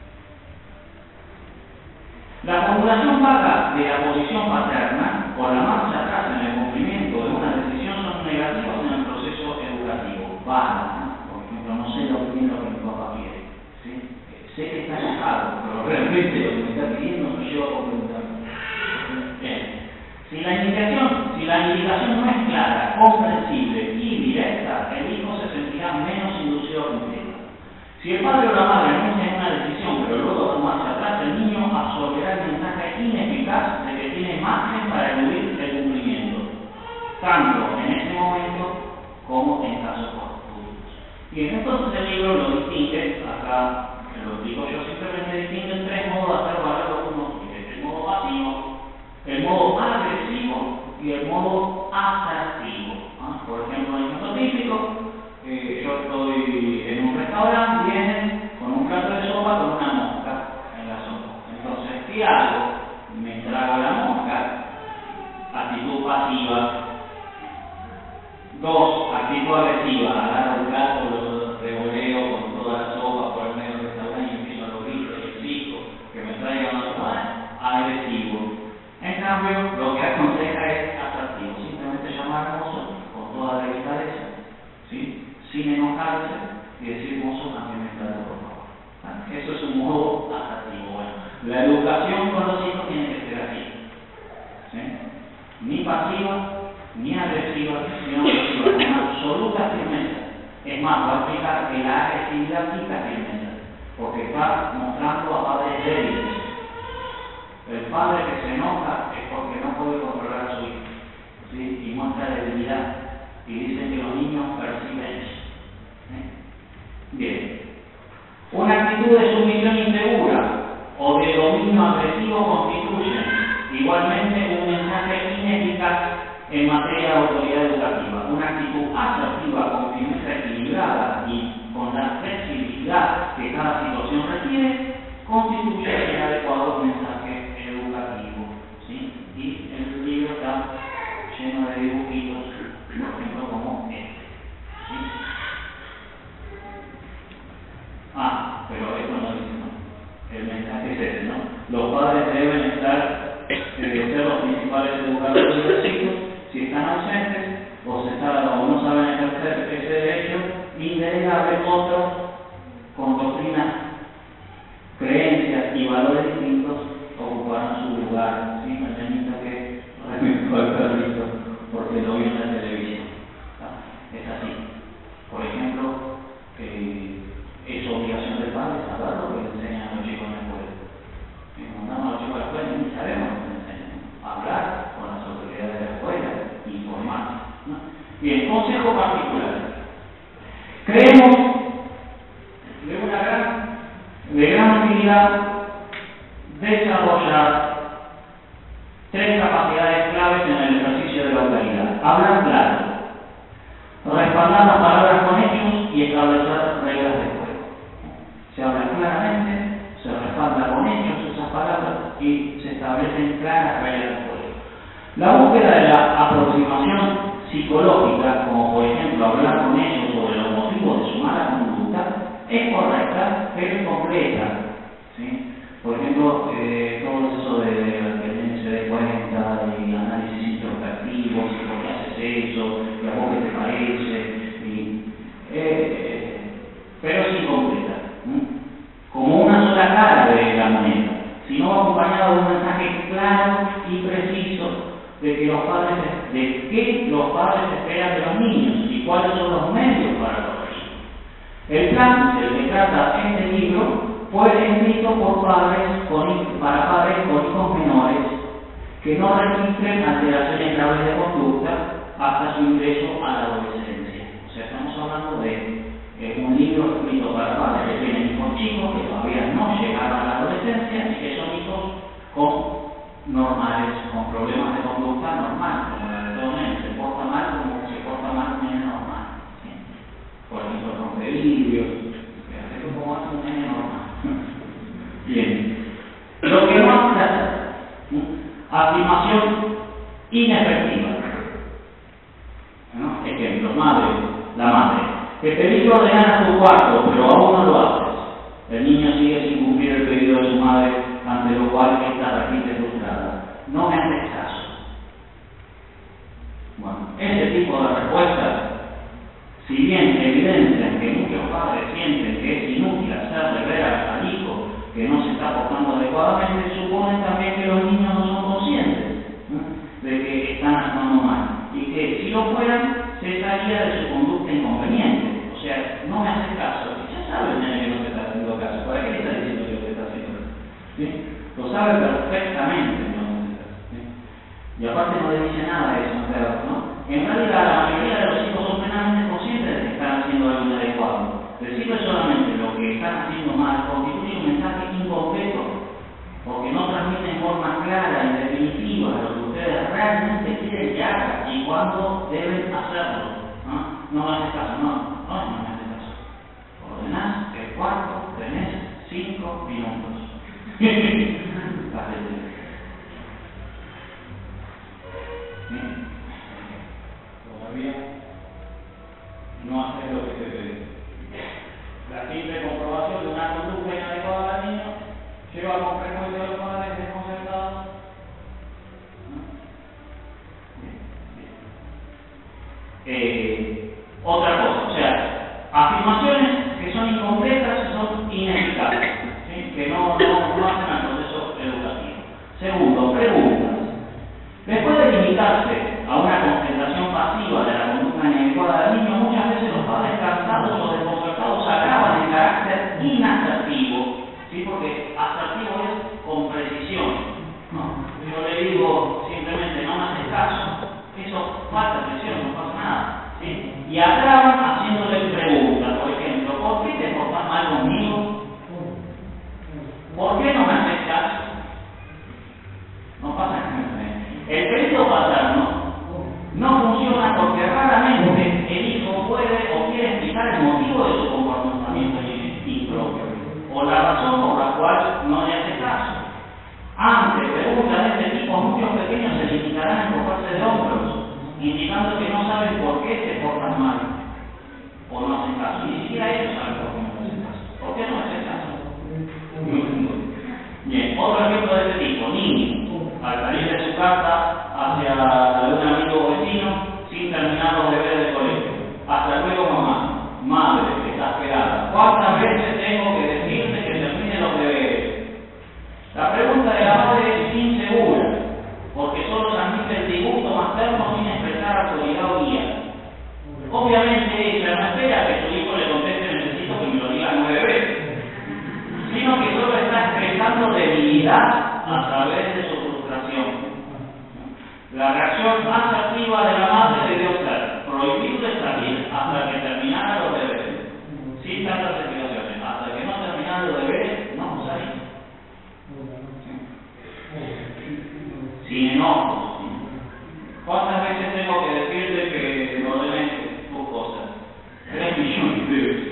La formulación vaga de la posición paterna o la marcha atrás en el cumplimiento de una decisión son negativos en el proceso educativo. Vaga, ¿no? Por ejemplo, no sé lo que mi papá quiere. ¿Sí? Sé que está enojado, pero realmente lo que me está pidiendo no lleva a complementar. Bien. Si la indicación no es clara, comprensible y directa, el hijo se sentirá menos inducido a cumplirla. Si el padre o la madre anuncian una decisión pero luego da marcha atrás, el niño absorberá el mensaje ineficaz de que tiene margen para eludir el cumplimiento, tanto en ese momento como en casos futuros. Y entonces el libro lo distingue, acá lo explico yo simplemente, distingue tres modos de hacer valer lo que uno quiere: el modo pasivo, el modo agresivo y el modo asertivo. Por ejemplo, en el caso típico, yo estoy en un restaurante, vienen con un plato de sopa con una mosca en la sopa. Entonces, ¿qué hago? Me trago la mosca. Actitud pasiva. 2, actitud agresiva. Agarro el plato, lo revoleo con toda la sopa por el medio del restaurante y empiezo a lo grito y exijo que me traigan una sopa. Agresivo. En cambio, lo que aconseja es asertivo. Simplemente llamar al mozo con toda delicadeza, ¿sí? Sin enojarse y decir: mozo, también me trae, por favor. Eso es un modo asertivo. Bueno, la educación con los hijos tiene que ser así, ¿sí? Ni pasiva, ni agresiva, sino pasiva, con absoluta firmeza. Es más, va a explicar que la agresividad quita firmeza, porque está mostrando a padres débiles. El padre que se enoja es porque no puede controlar a su hijo, ¿sí? Y muestra debilidad. Y dicen que los niños perciben eso. Bien. Una actitud de sumisión insegura o de dominio agresivo constituye igualmente un mensaje ineficaz en materia de autoridad educativa. Una actitud asertiva con firmeza equilibrada y con la flexibilidad que cada situación requiere constituye el adecuado mensaje educativo. ¿Sí? Y el libro está lleno de dibujitos, por ejemplo, como este. ¿Sí? Pero esto no dice, ¿no? El mensaje es ese, ¿no? Los padres deben ser los principales educadores de los hijos. Si están ausentes o no saben ejercer ese derecho indelegable, otros con doctrinas, creencias y valores distintos ocuparán su lugar. ¿Sí? El niñito que reventó al perrito porque lo vio en la televisión. Es así. Por ejemplo, es obligación del padre saber lo que le enseñan a los chicos en la escuela. Mandamos a los chicos a la escuela y ni sabemos lo que le enseñan. Hablar con las autoridades de la escuela, informar. Bien, consejo particular. Creemos de gran utilidad desarrollar 3 capacidades claves en el ejercicio de la autoridad: hablar claro, respaldar las palabras con hechos y establecer reglas de juego. Se habla claramente, se respalda con hechos esas palabras y se establecen claras reglas de juego. La búsqueda de la aproximación psicológica, como por ejemplo hablar con ellos sobre los motivos de su mala conducta, es correcta pero incompleta. ¿Sí? Por ejemplo, todo eso de que el niño se dé cuenta, y análisis introspectivos, y por qué haces eso, y a vos qué te parece, pero es incompleta. Como una sola cara de la moneda, sino acompañado de un mensaje claro y preciso de qué los padres esperan de los niños y cuáles son los medios para corregir. El plan del que trata este libro fue escrito por para padres con hijos menores que no registren alteraciones graves de conducta hasta su ingreso a la adolescencia. O sea, estamos hablando de un libro escrito para padres que tienen hijos chicos que todavía no llegaron a la adolescencia y que son hijos normales, con problemas de conducta normal, como la de todo nene, se porta mal como se porta mal un nene normal. ¿Sí? Por ejemplo, rompe vidrios, como hace un nene normal. Bien. Lo que no hace afirmación inefectiva. ¿No? Ejemplo, la madre. Te pedí que ordenaras tu cuarto, pero aún no lo haces. El niño sigue sin cumplir el pedido de su madre, ante lo cual esta repite frustrada. No me haces caso. Bueno, ese tipo de respuestas, si bien evidencian que muchos padres sienten que es inútil hacerle ver al hijo que no se está portando adecuadamente, suponen también que los niños no son conscientes de que están actuando mal y que si lo fueran se salía de su conducta inconveniente. O sea, no me hace caso. Ya sabe el nene que no te está haciendo caso. ¿Para qué le está diciendo que te está haciendo caso? ¿Sí? Lo sabe perfectamente. ¿Sí? Y aparte no le dice nada de eso, ¿no? En realidad la mayoría de los hijos son plenamente conscientes de que están haciendo algo inadecuado. Decirle solamente lo que están haciendo mal constituye un mensaje incompleto, porque no transmite en forma clara y definitiva lo que ustedes realmente quieren que hagan y cuándo deben hacerlo. No me haces caso, no me haces caso. Ordenás el cuarto, tenés 5 minutos. Todavía no haces lo que te pedí. La simple comprobación de una conducta inadecuada al niño lleva con frecuencia a los padres desconcertados. Otra cosa, o sea, afirmaciones que son incompletas son ineficaces, ¿sí? Que no hacen al proceso educativo. Segundo, preguntas. Después de limitarse a una concentración pasiva de la conducta inadecuada del niño, muchas veces los padres cansados o desconcertados agravan el carácter inasertivo, ¿sí? Porque asertivo es con precisión. No, yo le digo simplemente no me haces caso, eso falta presión, no pasa nada. ¿Sí? Y acaban haciéndole preguntas, por ejemplo, ¿por qué te portas mal conmigo? ¿Por qué no me haces caso? No pasa nada. El periodo paterno no funciona porque raramente el hijo puede o quiere explicar el motivo de su comportamiento impropio o la razón por la cual no le hace caso. Ante preguntas de este tipo, muchos pequeños se limitarán a encogerse de hombros, indicando que no saben por qué se portan mal o no hacen caso. Ni siquiera ellos saben por qué no hacen caso. ¿Por qué no hacen caso? Bien, otro ejemplo de este tipo, niño, al salir de su casa hacia un amigo vecino sin terminar los deberes del colegio. Hasta luego, mamá. Madre, exasperada. ¿Cuántas veces tengo que decirte que termine los deberes? La pregunta de la madre es insegura, porque solo transmite el disgusto materno sin expresar autoridad o guía. Obviamente ella no espera que su hijo le conteste necesito que me lo diga 9 veces, sino que solo está expresando debilidad a través de su frustración. La reacción más activa de la madre debió ser prohibirle salir hasta que terminara los deberes, sin tantas explicaciones. Hasta que no terminara los deberes, no salí. Sin enojos. ¿Cuántas veces tengo que decirle que no ordenes tus cosas? 3 millones de veces.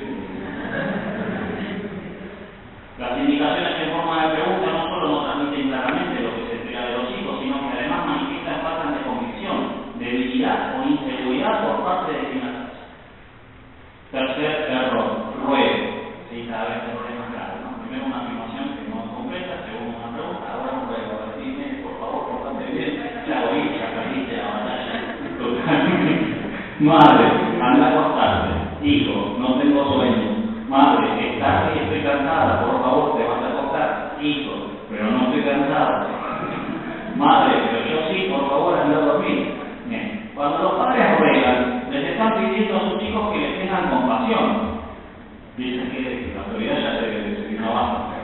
Las indicaciones en forma de pregunta no solo no transmiten claramente lo que se espera de los hijos, sino que además manifiestan falta de convicción, debilidad o inseguridad por parte de quien las hace. Tercer error, ruego. Sí, cada vez el problema es claro, ¿no? Primero una afirmación que no es completa, segundo una pregunta, ahora un ruego. Dime, por favor, portate bien. Ya oí, ya perdiste la batalla. Totalmente. Madre, anda a acostarte. Hijo, no tengo sueño. Madre, estás y estoy cansada, por favor, te vas a acostar. Hijo, pero no estoy cansada. Madre, pero yo sí, por favor, anda a dormir. Bien. Cuando los padres ruegan, les están pidiendo a sus hijos que les tengan compasión. Dicen que la autoridad ya se vino abajo.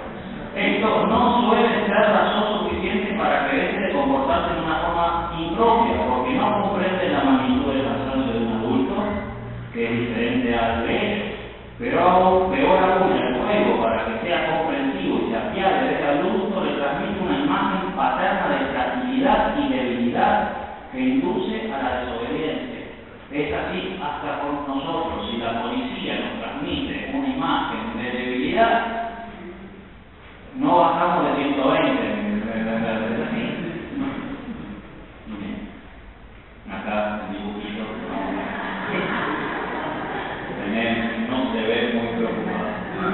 Esto no suele ser razón suficiente para que deje de comportarse de una forma impropia, porque no comprende la magnitud del cansancio de un adulto, que es diferente al de ellos. Pero aún peor aún, el juego, para que sea comprensivo y se apiade de ese adulto, le transmite una imagen paterna de fragilidad y debilidad que induce a la desobediencia. Es así hasta con nosotros. Si la policía nos transmite una imagen de debilidad, no bajamos de 120. ¿Es así? Bien. Acá el dibujito no se ve muy preocupado.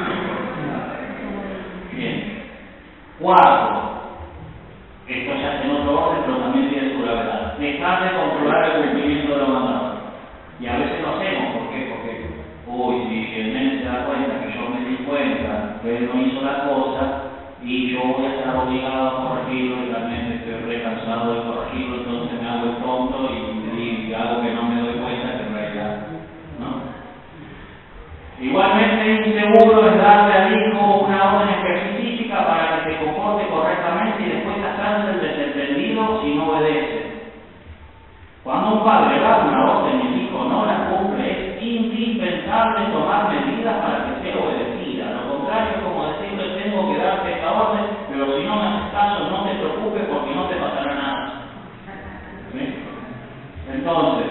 Bien. Cuarto. Esto ya es en otro orden, pero también tiene su gravedad. Dejar de controlar el cumplimiento de los mandatos. Y a veces lo hacemos, ¿por qué? Porque, si el nene se da cuenta que yo me di cuenta que él no hizo la cosa, y yo voy a estar obligado a corregirlo, y realmente estoy re cansado de corregirlo, entonces me hago el tonto y hago que no me doy cuenta que en realidad, ¿no? Igualmente inseguro es darle al hijo una orden específica para que se comporte correctamente y después hacerse el desentendido si no obedece. Cuando un padre da una orden y el hijo no la cumple, es indispensable tomar medidas para que sea obedecida. Lo contrario es como decirle: tengo que darte esta orden, pero si no me haces caso, no te preocupes porque no te pasará nada. ¿Sí? Entonces,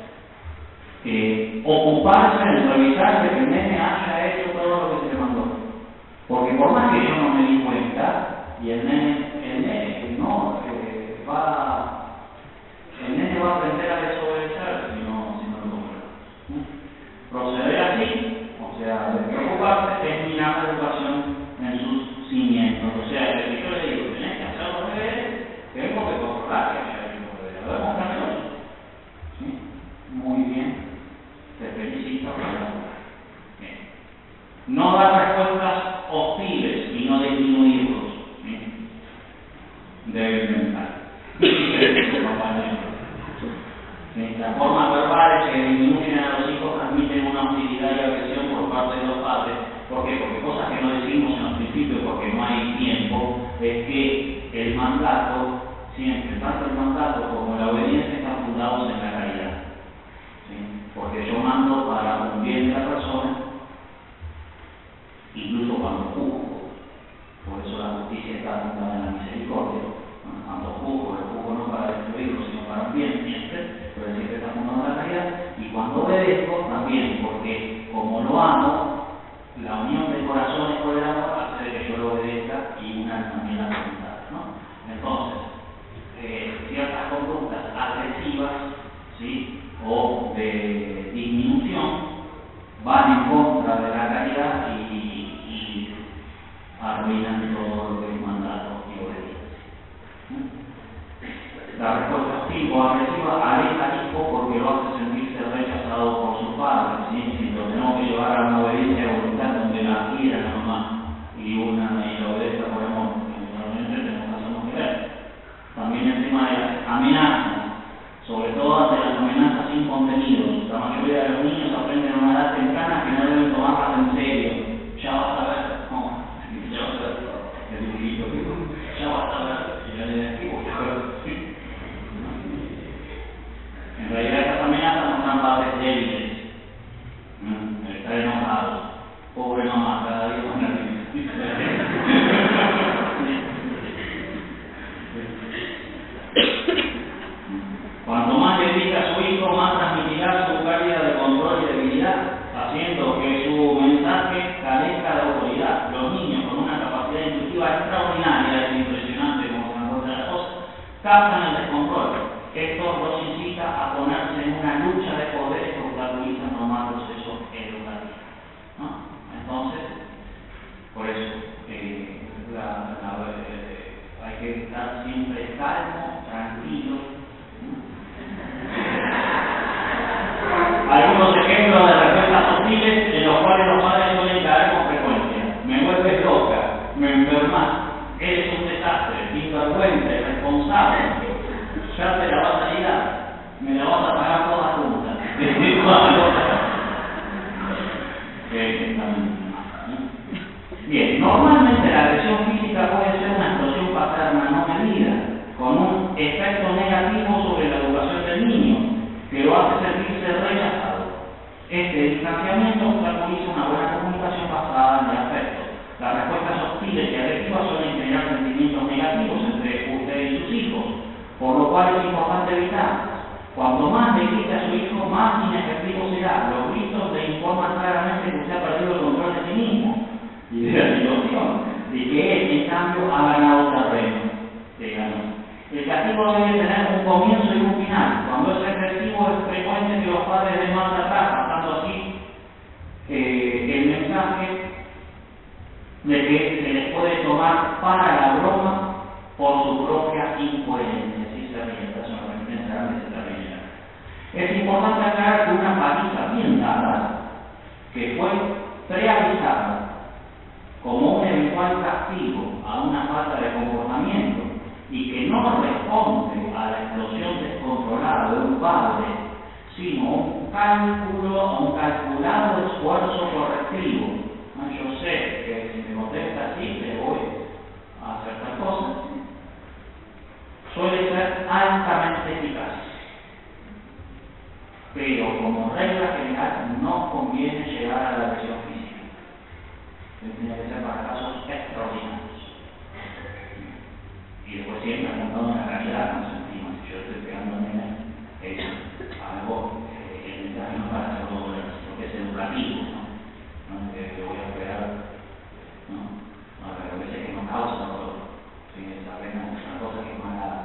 ocuparse en revisar que el nene haya hecho todo lo que se le mandó. Porque por más que yo no me di cuenta, y el nene no el nene va a aprender a desobedecer si no lo compra. Proceder así, o sea, preocuparse, es minar la educación en sus cimientos. O sea, que si yo le digo: tenés que hacer los deberes, tengo que controlar que haya hecho los deberes. Lo vemos también. ¿Sí? Muy bien. Te felicito. Bien. No dar respuestas hostiles y no disminuirlos. Débil mental. Las formas verbales que disminuyen a los hijos transmiten una hostilidad y agresión por parte de los padres. ¿Por qué? Porque cosas que no decimos en los principios porque no hay tiempo, es que el mandato, siempre, tanto el mandato como la obediencia, están fundados en la caridad. ¿Sí? Porque yo mando para un bien de la persona, incluso cuando juzgo. Por eso la justicia está fundada en la misericordia. Cuando juzgo, el juzgo no para destruirlo, sino para un bien siempre, pero siempre está fundado en la caridad. Y cuando obedezco, también, porque como lo amo, la unión de corazones con el amor hace que yo lo obedezca y una también la voluntad, ¿no? Entonces, ciertas conductas agresivas, ¿sí?, o de disminución van en contra de la caridad y arruinan todo lo que es mandato y obediencia. La respuesta hostil o agresiva aleja al hijo porque lo hace sentirse rechazado por sus padres, ¿sí? Si lo tenemos que llevar a una obediencia de voluntad donde la quiera la mamá y la obedezca por amor, normalmente tenemos que hacernos querer. También encima de las amenazas, sobre todo ante las amenazas sin contenidos. La mayoría de los niños aprenden a una edad temprana que no deben tomarlas en serio. Ya vas a ver, no, ya vas a ver, el dibujito, ya vas a ver, y ya le digo, en realidad estas amenazas no son padres débiles, estar enojados. Pobre mamá, cada día con la Cuanto más le diga a su hijo, más transmitirá su pérdida de control y debilidad, haciendo que su mensaje carezca de autoridad. Los niños con una capacidad intuitiva extraordinaria, es impresionante como se encuentra la cosa, captan el descontrol. Esto los incita a ponerse en una lucha de poderes que obstaculizan normal proceso educativo, ¿no? Entonces, por eso hay que estar siempre calmo, tranquilo. Algunos ejemplos de respuestas hostiles en los cuales los padres suelen caer con frecuencia: me vuelves loca, me enfermas, eres un desastre, sinvergüenza, irresponsable. Este distanciamiento obstaculiza una buena comunicación basada en el afecto. Las respuestas hostiles y agresivas suelen generar sentimientos negativos entre usted y sus hijos, por lo cual es importante evitarlas. Cuanto más le grite a su hijo, más inefectivo será. Los gritos le informan claramente que usted ha perdido el control de sí mismo y de la situación, y que él, en cambio, ha ganado terreno. El castigo debe tener un comienzo y un final. Cuando es regresivo, es frecuente que los padres den más atrás, pasando así el mensaje de que se les puede tomar para la broma por su propia incoherencia. Así se ríe, es una reminiscencia grande, se ríe. Es importante aclarar que una paliza bien dada, que fue preavisada como un eventual castigo a una falta de comportamiento y que no responde a la explosión descontrolada de un padre, sino un calculado esfuerzo correctivo. Yo sé que si me contesta así, le voy a hacer tal cosa. Suele ser altamente eficaz, pero como regla general no conviene llegar a la agresión física. Tiene que ser para casos extraordinarios. Y después siempre apuntado en la realidad, no se estima. Si yo estoy pegando en es algo el mensaje no para hacerlo doler, sino que es educativo, ¿no? No es que voy a pegar, ¿no? A veces que no causa dolor. Sí, es apenas una cosa que es mala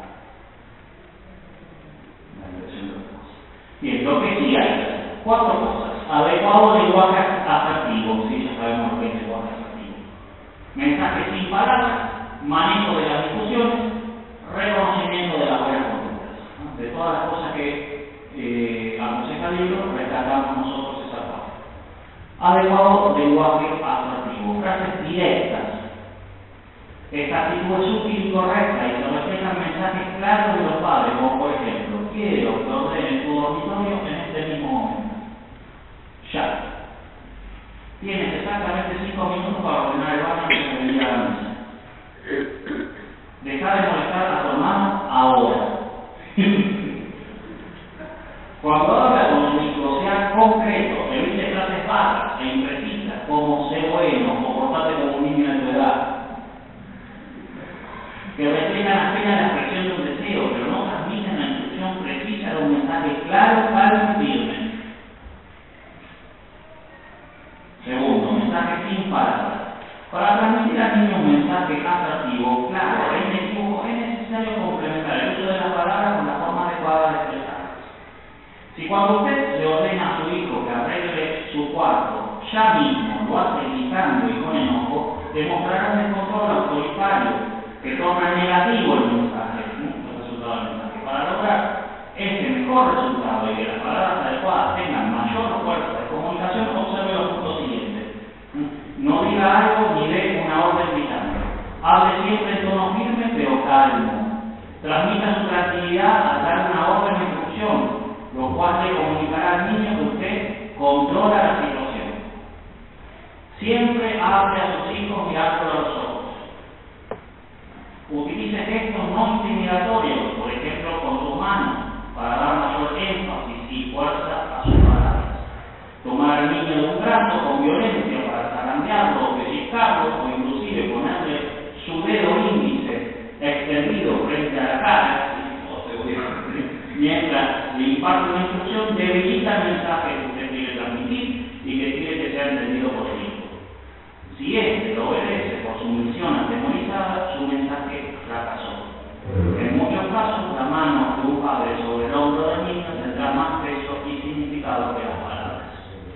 la dirección de las cosas. Bien, lo que sí hay, 4 cosas. Adecuado lenguaje asertivo, sí, ya sabemos lo que es lenguaje asertivo. Mensaje sin palabras, manejo de las discusiones, reconocimiento de las buenas conductas, ¿no? De todas las cosas que aconseja el libro, rescatamos nosotros esa parte. Adecuado lenguaje asertivo, frases directas. Esta actitud es útil y correcta y se reflejan mensajes claros de los padres, como por ejemplo, quiero que ordene tu dormitorio en este mismo momento. Ya. Tienes exactamente 5 minutos para ordenar el baño antes de venir a la mesa. Deja de molestar a tu hermano ahora. Cuando habla con su hijo, sea concreto, evite frases vagas e imprecisas, como sé bueno o portate como un niño de tu edad, que reflejan apenas la expresión de un deseo, pero no transmiten la instrucción precisa de un mensaje claro, y firme. Segundo, mensaje sin palabras. Para transmitir al niño un mensaje atractivo, claro e inequívoco, es necesario complementar el uso de las palabras con la forma adecuada de expresarlas. Si cuando usted le ordena a su hijo que arregle su cuarto, ya mismo lo hace gritando y con enojo, demostrará un descontrol autoritario que torna negativo el mensaje, el resultado del mensaje. Para lograr este mejor resultado y que las palabras adecuadas tengan mayor fuerza de comunicación, observe los puntos siguientes. No diga algo ni dé una orden gritando. Hable siempre en tono firme pero calmo. Transmita su tranquilidad al dar una orden o instrucción, lo cual le comunicará al niño que usted controla la situación. Siempre hable a sus hijos mirándolo a los ojos. Utilice gestos no intimidatorios, por ejemplo con sus manos, para dar mayor énfasis y fuerza a sus palabras. Tomar al niño de un brazo con violencia para zarandearlo o pellizcarlo, o inclusive ponerle su dedo índice extendido frente a la cara, mientras le imparte una instrucción, debilita el mensaje que usted quiere transmitir y que quiere que sea entendido por el hijo. Si éste lo obedece por sumisión atemorizada, su mensaje fracasó. En muchos casos, la mano de un padre sobre el hombro del niño tendrá más peso y significado que las palabras.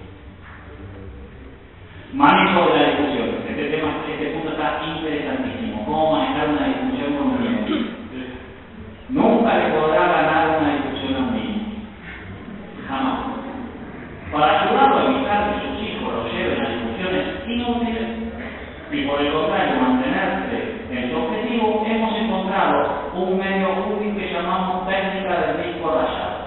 Manejo de la discusión. Este punto está interesantísimo. ¿Cómo manejar una discusión con un niño? Nunca le podrá ganar una discusión a un niño. Jamás. Para ayudarlo a evitar que sus hijos lo lleven a discusiones inútiles y por el contrario mantenerse en su objetivo, hemos encontrado un medio útil que llamamos técnica del disco rayado.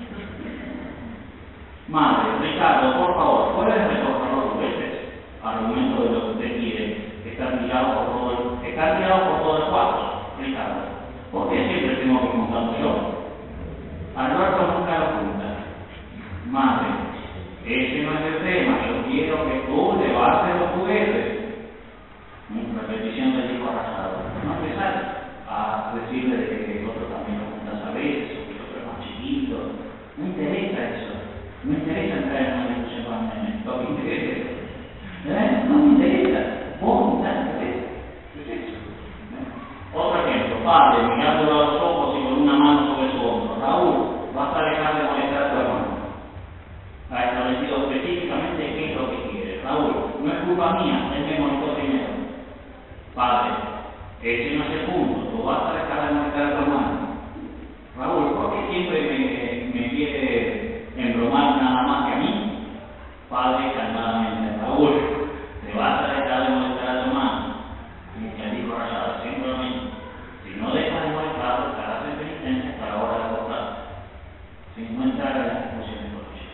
Madre, Ricardo, por favor, ¿puedes recortar los juguetes? Argumento de lo que usted quiere, que está tirado por todo el cuadro. Ricardo, ¿por qué siempre tengo que montarlo yo? Alberto nunca lo junta. Madre, ese no es el tema, yo quiero que tú levantes los juguetes. Repetición del disco arrasado. No empezar a decirle de que el otro también lo juntas a veces, o que el otro es más chiquito. No interesa eso. No interesa entrar en una discusión con el nene. Lo que interesa es eso. No me interesa. Vos me interesa. ¿Qué es eso? Otro ejemplo, padre, mirándolo a los ojos y con una mano sobre su hombro. Raúl, vas a dejar de molestar a tu hermano. Ha establecido específicamente qué es lo que quiere. Raúl, no es culpa mía, él me molestó primero. Padre, ese no es el punto, tú vas a dejar de molestar a tu hermano. Raúl, ¿por qué siempre me quiere embromar nada más que a mí? Padre, calmadamente. Raúl, te vas a dejar de molestar a tu hermano. Y el hijo rayado, siempre lo mismo. Si no dejas de molestarlo, estarás en penitencia para la hora de acostar. Sin no entrar en las discusiones con ellos.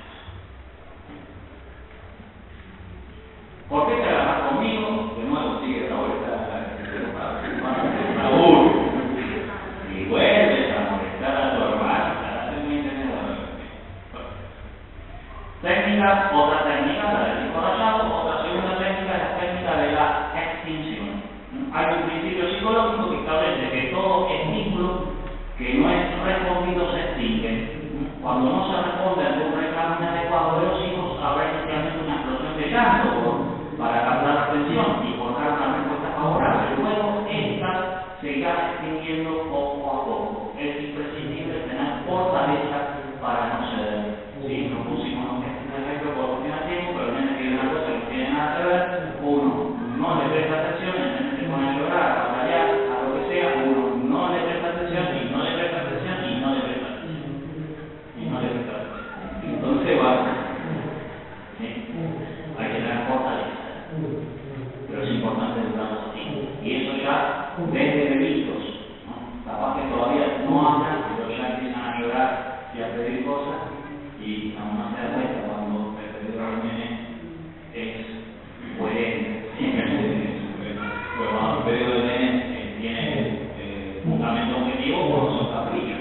¿Por qué te agarras conmigo? De nuevo, sigue la vuelta. Raúl, y vuelves a molestar a tu hermano, estarás en penitencia. Técnica, otra técnica, la del disco rayado, otra segunda técnica, la técnica de la extinción. Hay un principio psicológico que establece que todo estímulo que no es respondido se extingue. Cuando no se responde ante un reclamo inadecuado de los hijos, habrá inicialmente una explosión de llanto para captar la atención y por dar una respuesta favorable. Luego, esta se irá extinguiendo poco a poco. Es imprescindible tener fortaleza para no ceder. Sí, nos pusimos un ejemplo por cuestión de tiempo, pero el nene tiene una cosa que no tiene nada que ver. Uno no le presta atención, el nene se pone a llorar, a callar, a lo que sea. Uno no le presta atención y no le presta atención y no le presta atención. Y no le presta atención. Entonces va. ¿Sí? Hay que tener fortaleza. Pero es importante educarlos así. Y eso ya desde bebitos, ¿no? Capaz que todavía no hablan, pero ya empiezan a llorar y a pedir cosas, y la mamá se da cuenta cuando el pedido del nene es coherente. Pues cuando el pedido del nene tiene fundamento objetivo, por no son caprichos.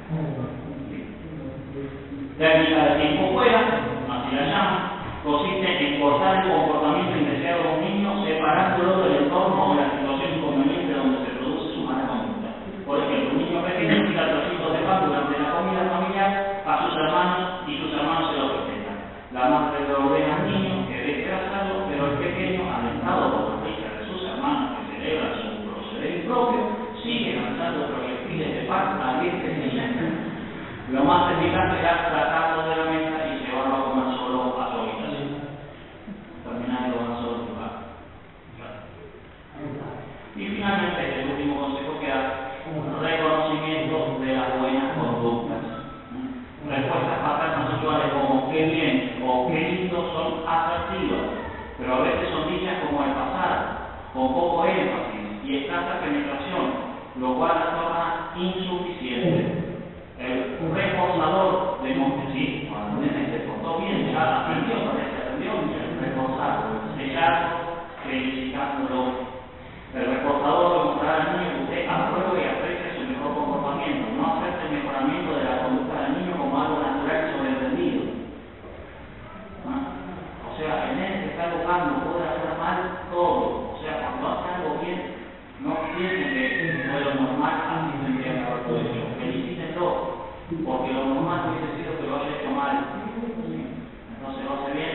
Técnica de tiempo fuera, así la llaman, consiste en cortar el comportamiento indeseado de un niño separándolo del entorno o la situación inconveniente donde se produce su mala conducta. Por ejemplo, un niño pequeño tira trocitos de pan durante la comida familiar a sus hermanos y sus hermanos se lo respetan. La madre le ordena al niño que deje de hacerlo, pero el pequeño, alentado por la risa de sus hermanos que celebran su proceder impropio, sigue lanzando proyectiles de pan a diestra y siniestra. Lo más eficaz será sacarlo de la mesa y llevarlo a comer solo a su habitación. Terminando con solo en tu casa. Y finalmente, el último consejo que da, reconocimiento de las buenas conductas. Respuestas paternas usuales como qué bien o qué lindo son asertivas, pero a veces son dichas como el pasado, con poco énfasis y escasa penetración, lo cual las torna insuficientes. El reforzador demuestra sí, cuando el nene se portó bien, ya aprendió, parece que aprendió, y el reforzado, sellarlo, felicitándolo. El reforzador demostrará al niño que usted aprueba y aprecia su mejor comportamiento, no acepte el mejoramiento de la conducta del niño como algo natural y sobreentendido. O sea, el nene se está educando, puede hacer mal todo. O sea, cuando hace algo bien, no piensen que fue lo normal, así tendría que haber hecho. Felicítenlo. Porque lo normal hubiese sido que lo haya hecho mal. Entonces lo hace bien.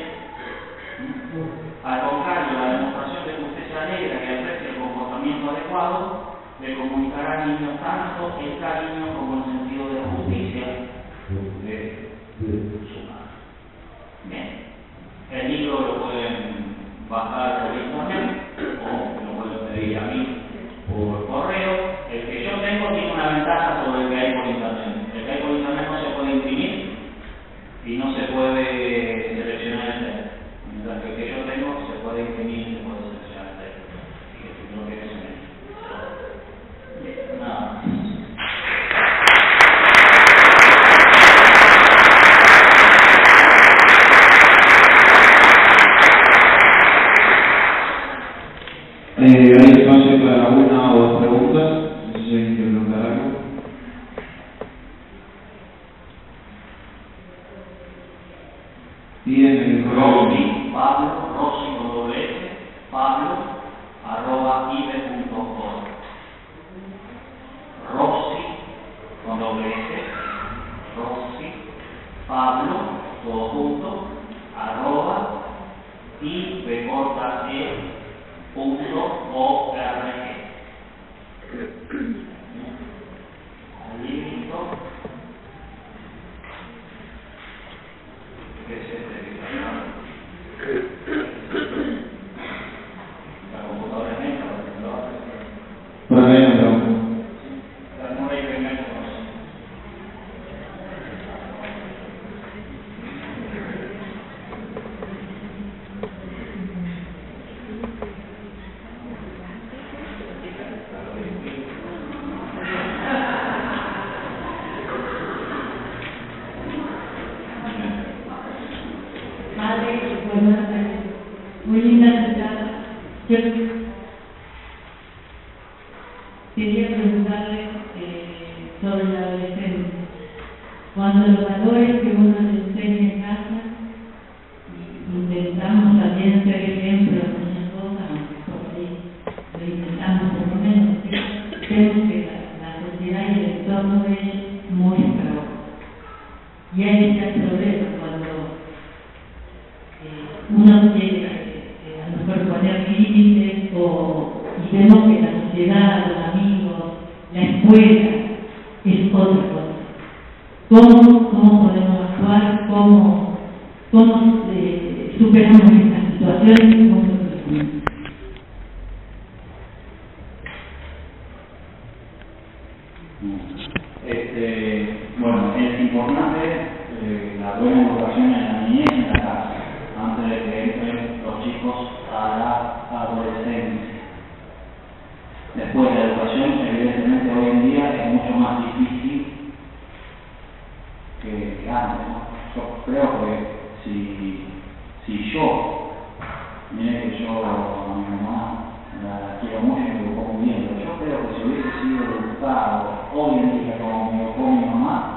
Al contrario, la demostración de que usted se alegra y aprecia el comportamiento adecuado le comunicará al niño tanto el cariño como el sentido de la justicia de su madre. Bien. El libro lo pueden bajar por internet o lo pueden pedir a mí por correo. El que yo tengo tiene una ventaja sobre el que hay por internet. El que hay por internet no se puede imprimir y no se puede seleccionar el texto. Mientras que el que yo tengo se puede imprimir y se puede seleccionar el texto. Así que si no quieres en él. Nada más. Hay espacio para una o dos preguntas. No sé si alguien quiere preguntar algo. Piden el correo. Rossi, Pablo, Rossi con doble S, Pablo, @ibe.org. Rossi con doble S, Rossi, Pablo, todo junto, @ibe.org. Allí listo. ¿Qué es este? La computadora es lenta, Por ahí no tengo. la demora y primero. Madre, buenas tardes. Muy linda ciudad. Yo quería preguntarle sobre la adolescencia. Cuando los valores que uno le enseña en casa, intentamos también ser ejemplo en muchas cosas, porque lo intentamos por lo menos, ¿sí? Vemos que la sociedad y el entorno de ellos muestra. Y ahí está el problema cuando uno quiere a lo mejor poner límites y vemos que la sociedad, los amigos, la escuela es otra cosa. ¿Cómo podemos actuar? ¿Cómo superamos estas situaciones? ¿Cómo lo superamos? Bueno, es importante la buena educación en la niñez y en la casa, antes de que entren los chicos a la adolescencia. Después, la educación, evidentemente, hoy en día es mucho más difícil que antes, ¿no? Yo creo que si yo, mire que yo a mi mamá la quiero mucho y me educó muy bien, pero yo creo que si hubiese sido educado hoy en día como me educó mi mamá,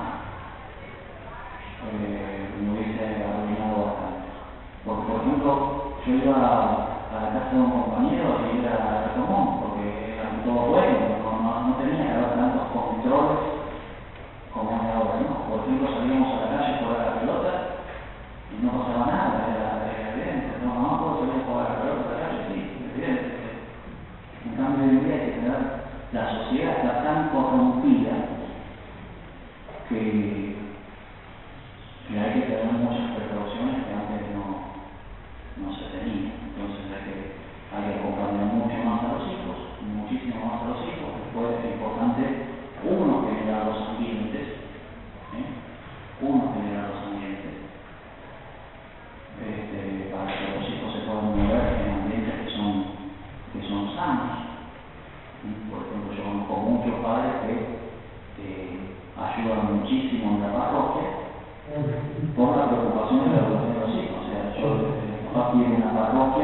me hubiese arruinado bastante. Porque, por ejemplo, yo iba a la casa de un compañero y era común, porque eran todos buenos, no tenía que haber tantos controles como hay ahora, ¿no? Por ejemplo, salíamos a la calle a jugar a la pelota y no pasaba nada, era evidente. No, mamá, ¿puedo salir a jugar a la pelota a la calle? Sí, es evidente. En cambio, hoy en día hay que tener, la sociedad está tan corrompida que hay que tener muchas precauciones que antes no se tenían. Entonces hay que acompañar mucho más a los hijos, muchísimo más a los hijos. Después es importante generar los ambientes, para que los hijos se puedan mover en ambientes que son sanos. Por ejemplo, yo conozco muchos padres que ayudan muchísimo en la parroquia por la preocupación de la educación de los hijos. O sea, yo quiero una parroquia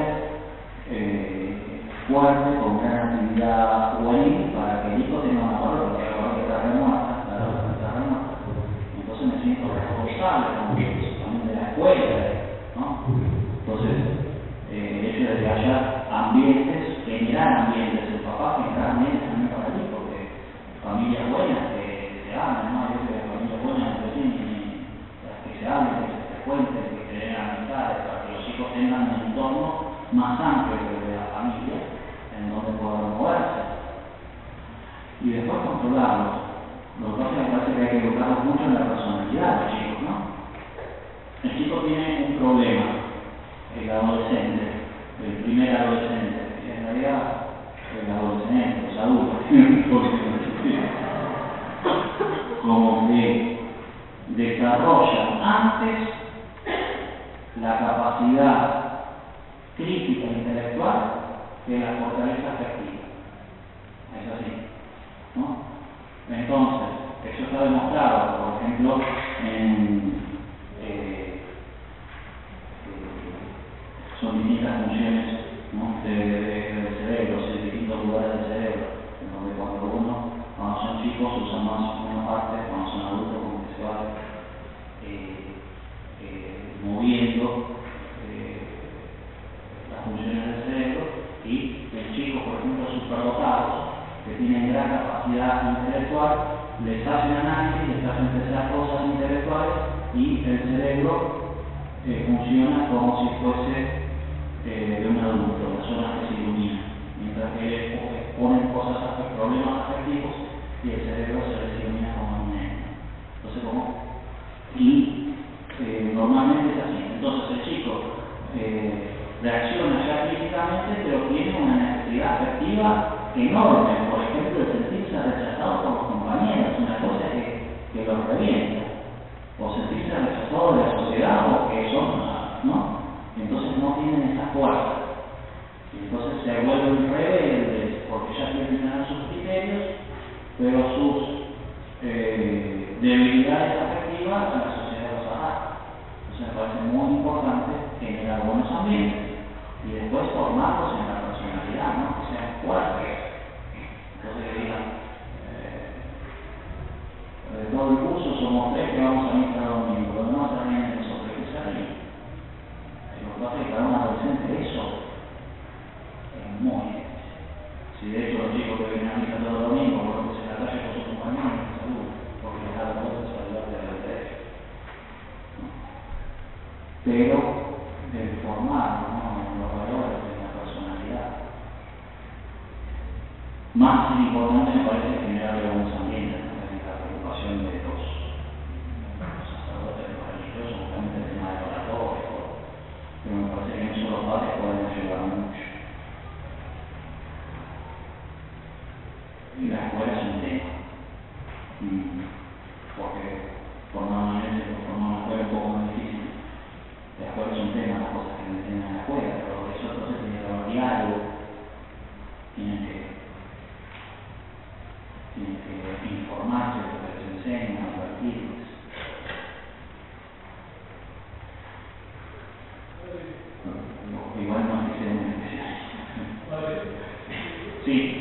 fuerte, con gran actividad juvenil, para que el hijo tenga una parroquia, porque la parroquia está remuerta. Entonces me siento responsable también de la escuela, ¿no? Entonces, el hecho de que haya ambientes, generar ambientes, el papá generar ambientes también para el hijo, porque familias buenas que se aman, ¿no? Yo creo que familias buenas que se hablen, que se frecuenten, que generen amistades, para que los hijos tengan un entorno más amplio que el de la familia, en donde puedan moverse. Y después controlarlos. Lo que pasa es que parece que hay que educarlos mucho en la personalidad de los chicos, ¿no? El chico tiene un problema, el adolescente, el primer adolescente, en realidad el adolescente, los adultos tienen un problema, como que desarrollan antes la capacidad crítica e intelectual que la fortaleza afectiva. Es así, ¿no? Entonces, eso está demostrado, por ejemplo, son distintas funciones, ¿no? del cerebro, en distintos lugares del cerebro, en donde cuando son chicos usan más una parte, cuando son adultos como que se va moviendo midiendo las funciones del cerebro, y el chico, por ejemplo, superdotados, que tienen gran capacidad intelectual, les hacen análisis, les hacen pensar cosas intelectuales, y el cerebro funciona como si fuese de un adulto, las zonas que se iluminan, mientras que les ponen problemas afectivos, y el cerebro se les ilumina como un niño. Entonces, normalmente es así. Entonces el chico reacciona ya físicamente, pero tiene una necesidad afectiva enorme. Por ejemplo, el sentirse rechazado por los compañeros, una cosa que lo revienta. O sentirse rechazado de la sociedad, o que son, ¿no? Entonces no tienen esa fuerza. Y entonces se vuelven rebeldes, porque ya tienen sus criterios, pero sus debilidades afectivas a la sociedad los arrastra. Entonces me parece muy importante generar buenos ambientes y después formarlos en la personalidad, ¿no? Que sean fuertes. Entonces que digan, de todo el curso somos 3 que vamos a ir cada domingo, los demás también en nosotros, que se ríen. Lo que pasa es que para un adolescente eso es muy difícil. Si de hecho los chicos que vienen a misa todo el domingo, por lo que se la calle con sus compañeros, salud, porque les da la cosa de saludar de la derecha. Pero formar, ¿no?, en los valores de la personalidad. Más importante me parece generar buenos ambientes, ¿no?, la preocupación de los sacerdotes, de los religiosos, justamente el tema de oratorio, pero me parece que en solo padres pueden ayudar mucho. Y la escuela es un tema, porque normalmente formar una escuela es un poco más difícil. La escuela es un tema, las cosas que me enseñan en la escuela, pero eso entonces tiene que haber diálogo, tienen que informarse de lo que les enseñan, advertirles. Igual no es que sea un especialista. Sí.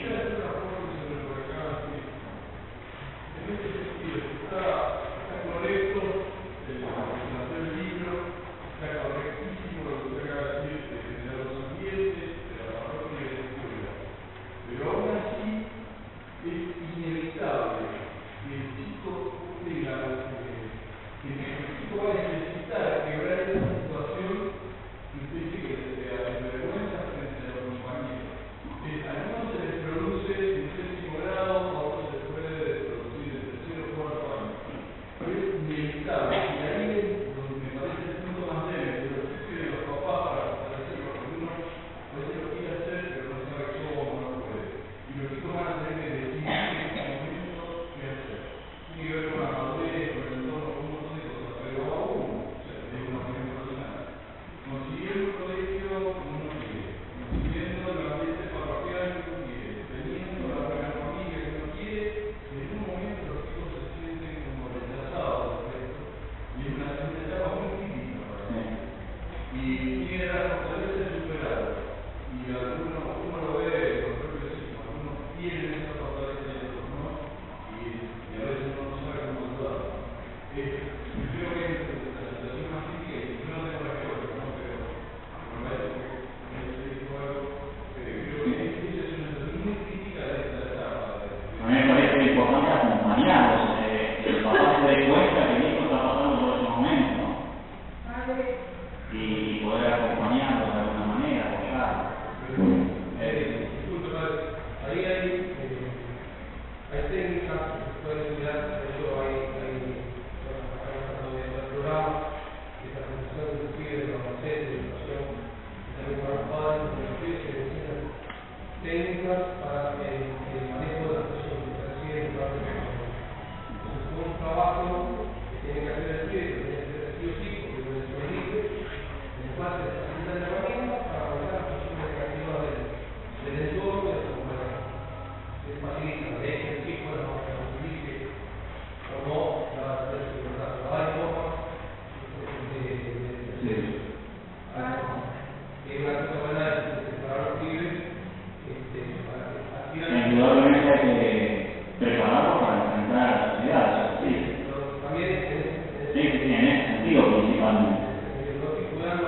Indudablemente hay que prepararlo para enfrentar a la sociedad, sí. Sí, en ese sentido principalmente.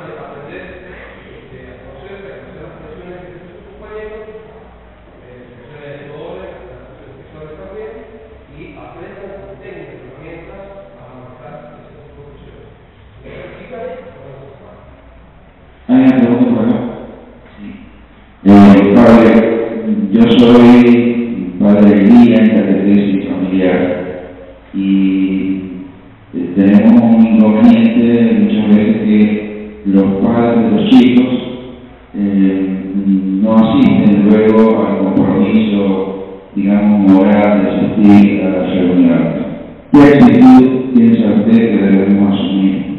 padre, yo soy padre de guía en catequesis familiar y tenemos un inconveniente muchas veces que los padres de los chicos no asisten luego al compromiso, digamos, moral de asistir a las reuniones. ¿Qué actitud piensa usted que debemos asumir?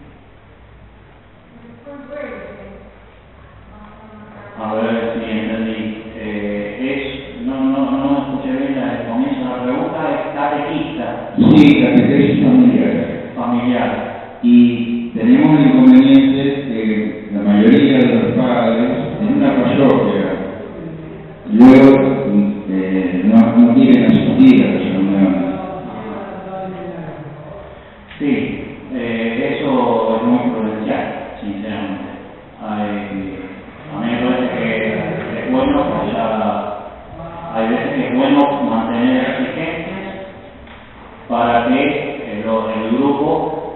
A ver si entendí. No escuché bien el comienzo de la pregunta. ¿Es catequista? Sí, catequesis familiar. Familiar. Y tenemos el inconveniente que la mayoría de los padres en una parroquia luego no quieren asistir a las reuniones. Sí, eso es muy prudencial, sinceramente. A mí me parece que es bueno, hay veces que es bueno mantener exigencias para que el grupo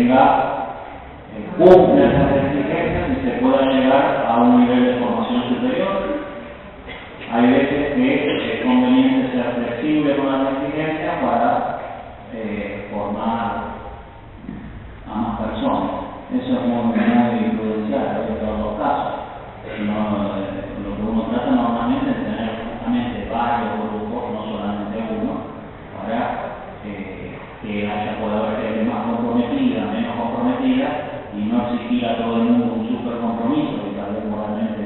cumpla esas exigencias y se pueda llegar a un nivel de formación superior. Hay veces que es conveniente ser flexible con las exigencias para formar a más personas. Eso es muy prudencial en todos los casos. Lo que uno trata normalmente es tener justamente varios grupos, no solamente uno, para pueda haber gente más comprometida, menos comprometida, y no exigir a todo el mundo un super compromiso, que tal vez moralmente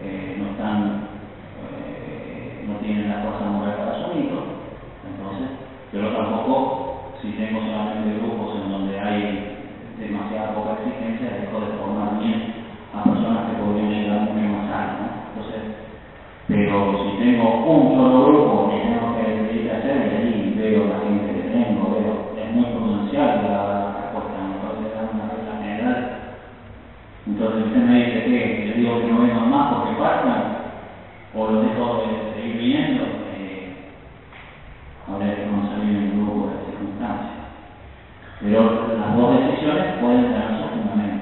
no tienen la fuerza moral para asumirlo. Entonces, pero tampoco, si tengo solamente grupos en donde hay demasiada poca exigencia, dejo de formar bien a personas que podrían llegar mucho más alto, ¿no? Entonces, pero si tengo un solo grupo que tengo que decidir hacer, y ahí veo la gente que tengo, es muy prudencial la respuesta, me parece que es una regla general. Entonces usted me dice que le digo que no vengan más porque faltan, o los dejo de seguir viniendo, habría que conocer bien el grupo de circunstancias. Pero las dos decisiones pueden tener su fundamento.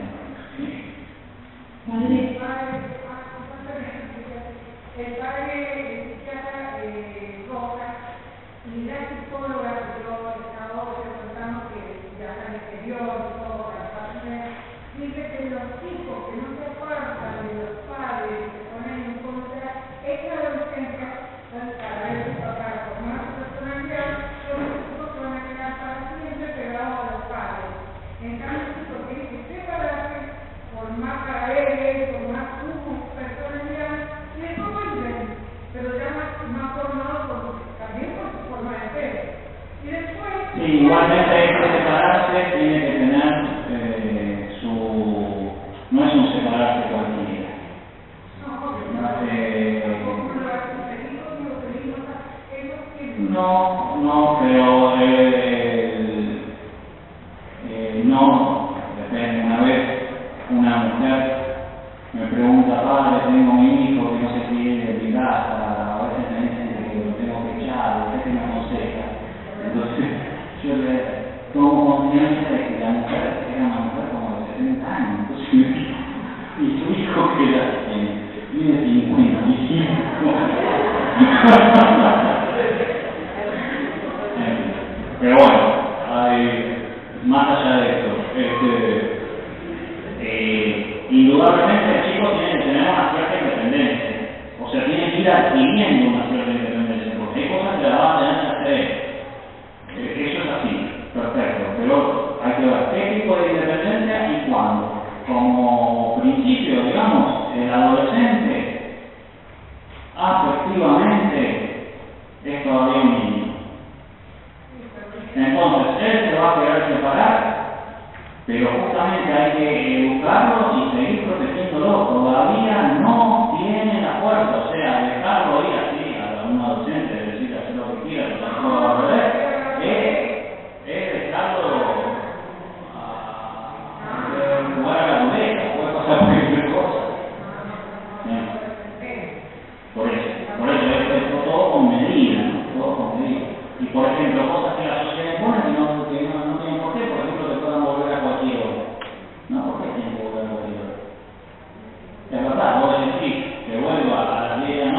El padre psiquiatra Rojas y la psicóloga que yo estaba contando que ya está en el exterior y todo, dice que los chicos que no se apartan de los padres que se ponen en contra, esa adolescencia, para formar su personalidad, son los chicos que van a quedar para siempre pegados a los padres. En cambio, chicos que hay que separarse, formar para él, formar su personalidad, y eso vuelven, pero ya más formado también por su forma de ser. Y después... Sí, igualmente hay que separarse, tiene que tener no es un separarse cualquiera. No, pero no, depende. Una vez una mujer me pregunta, padre, tengo mi hijo que no se quiere de mi casa, a veces me dicen que lo tengo que echar, usted que me aconseja. Entonces yo le tomo conciencia de que la mujer era una mujer como de 70 años, entonces me dijo, ¿y tu hijo qué edad tiene? Tiene 55. Pero bueno, más allá de esto, indudablemente el chico tiene que tener una cierta independencia, o sea, tiene que ir adquiriendo una cierta independencia, porque hay cosas que la van a tener que hacer. Eso es así, perfecto, pero hay que ver qué tipo de independencia y cuándo. Como principio, digamos, el adolescente afectivamente es todavía un niño. Entonces, él se va a querer separar, pero justamente hay que educarlo y seguir protegiéndolo. Todavía no tiene la fuerza, o sea, dejarlo ir así a un adolescente, decir hacer lo que quiera, no va a perder, es dejarlo jugar a la ruleta, puede pasar cualquier cosa. Por eso es todo con medida, ¿no? Todo con medida. Y por ejemplo, cosas que la sociedad impone que no tienen por qué, por ejemplo, que puedan volver a cualquier hora. No, ¿por qué tienen que volver a cualquier hora? Es verdad, vos decís que vuelva a las 10 de la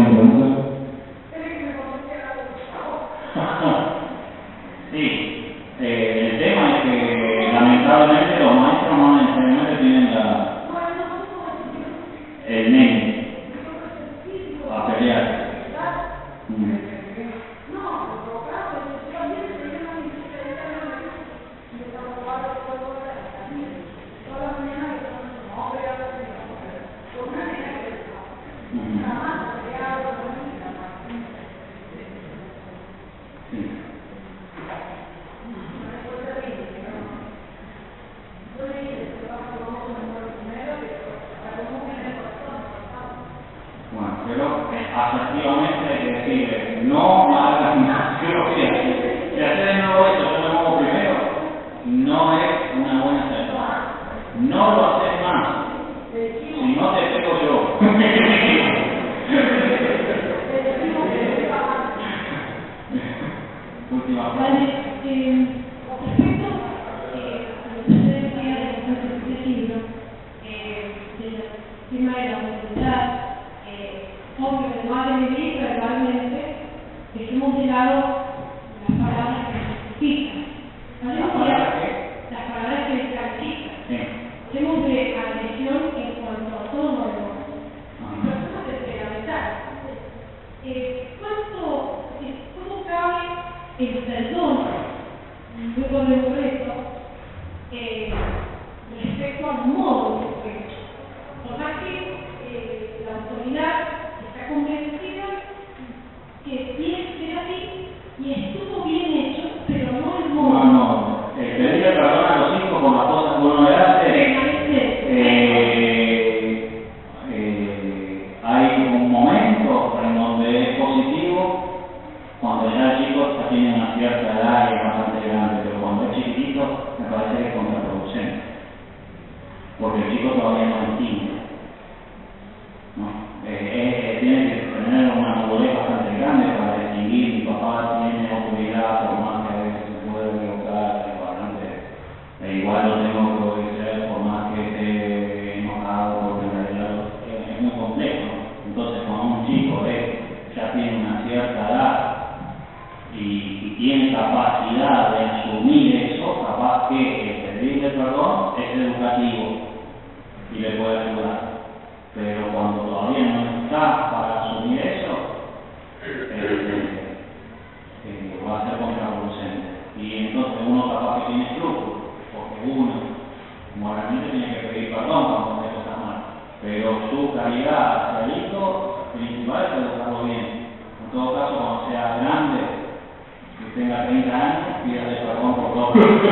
¿Alguna pregunta? Sí, el tema es que lamentablemente los maestros no necesariamente tienen el nene a pelear. Bueno, pero asertivamente hay que decirle, no hagas más. Creo que si haces de nuevo esto, yo lo pongo primero, no es una buena señal. No lo haces más. Si no te pego yo. Última Vale, frase. respecto a lo que usted decía de este libro, del tema de la universidad, obvio que no ha de vivir verbalmente, dejemos de lado las palabras que nos significan. ¿Las palabras qué? Las palabras que descalifican. Sí. Hablemos de agresión en cuanto a todo lo demás. Personas despedazadas. ¿Cómo cabe el perdón, luego de un reto, respecto al modo de respeto? Por más que la autoridad está convencida que tiene que ser así y estuvo bien hecho, pero no el modo. No, pedirle perdón a los hijos por las cosas que uno le hace. Hay un momento en donde es positivo cuando ya el chico ya tiene una cierta edad y es bastante grande, pero cuando es chiquitito me parece que es contraproducente, porque el chico todavía no entiende, ¿no? Tiene que tener una madurez bastante grande para distinguir mi papá tiene autoridad, por más que a veces se puede equivocar, igual lo tengo que obedecer por más que esté enojado, porque en realidad es muy complejo. Entonces cuando un chico ya tiene una cierta edad y tiene capacidad de asumir eso, capaz que el pedirle perdón es educativo y le puede ayudar. Pero cuando todavía no está para asumir eso, va a ser contraproducente. Y entonces uno capaz que tiene escrúpulos, porque uno moralmente tiene que pedir perdón cuando hace cosas mal, pero su calidad hacia el hijo principal es educarlo bien. En todo caso, cuando sea grande, que tenga 30 años, pídale perdón por todo.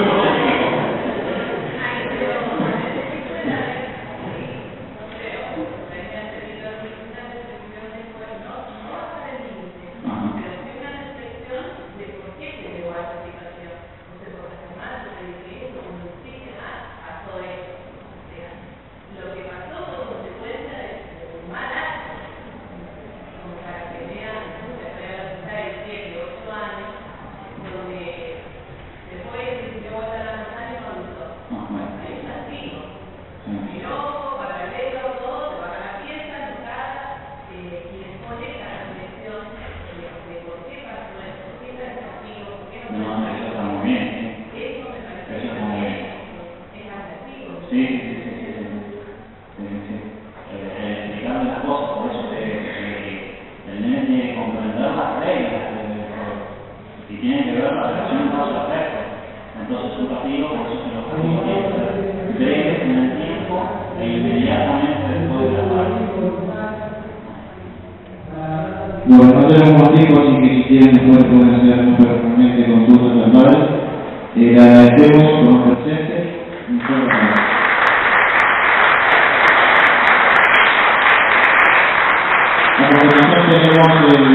Bueno, no tenemos más tiempo, así que si quieren después pueden hacer personalmente consultas verbales. Le agradecemos por los presentes. Muchas gracias. A continuación tenemos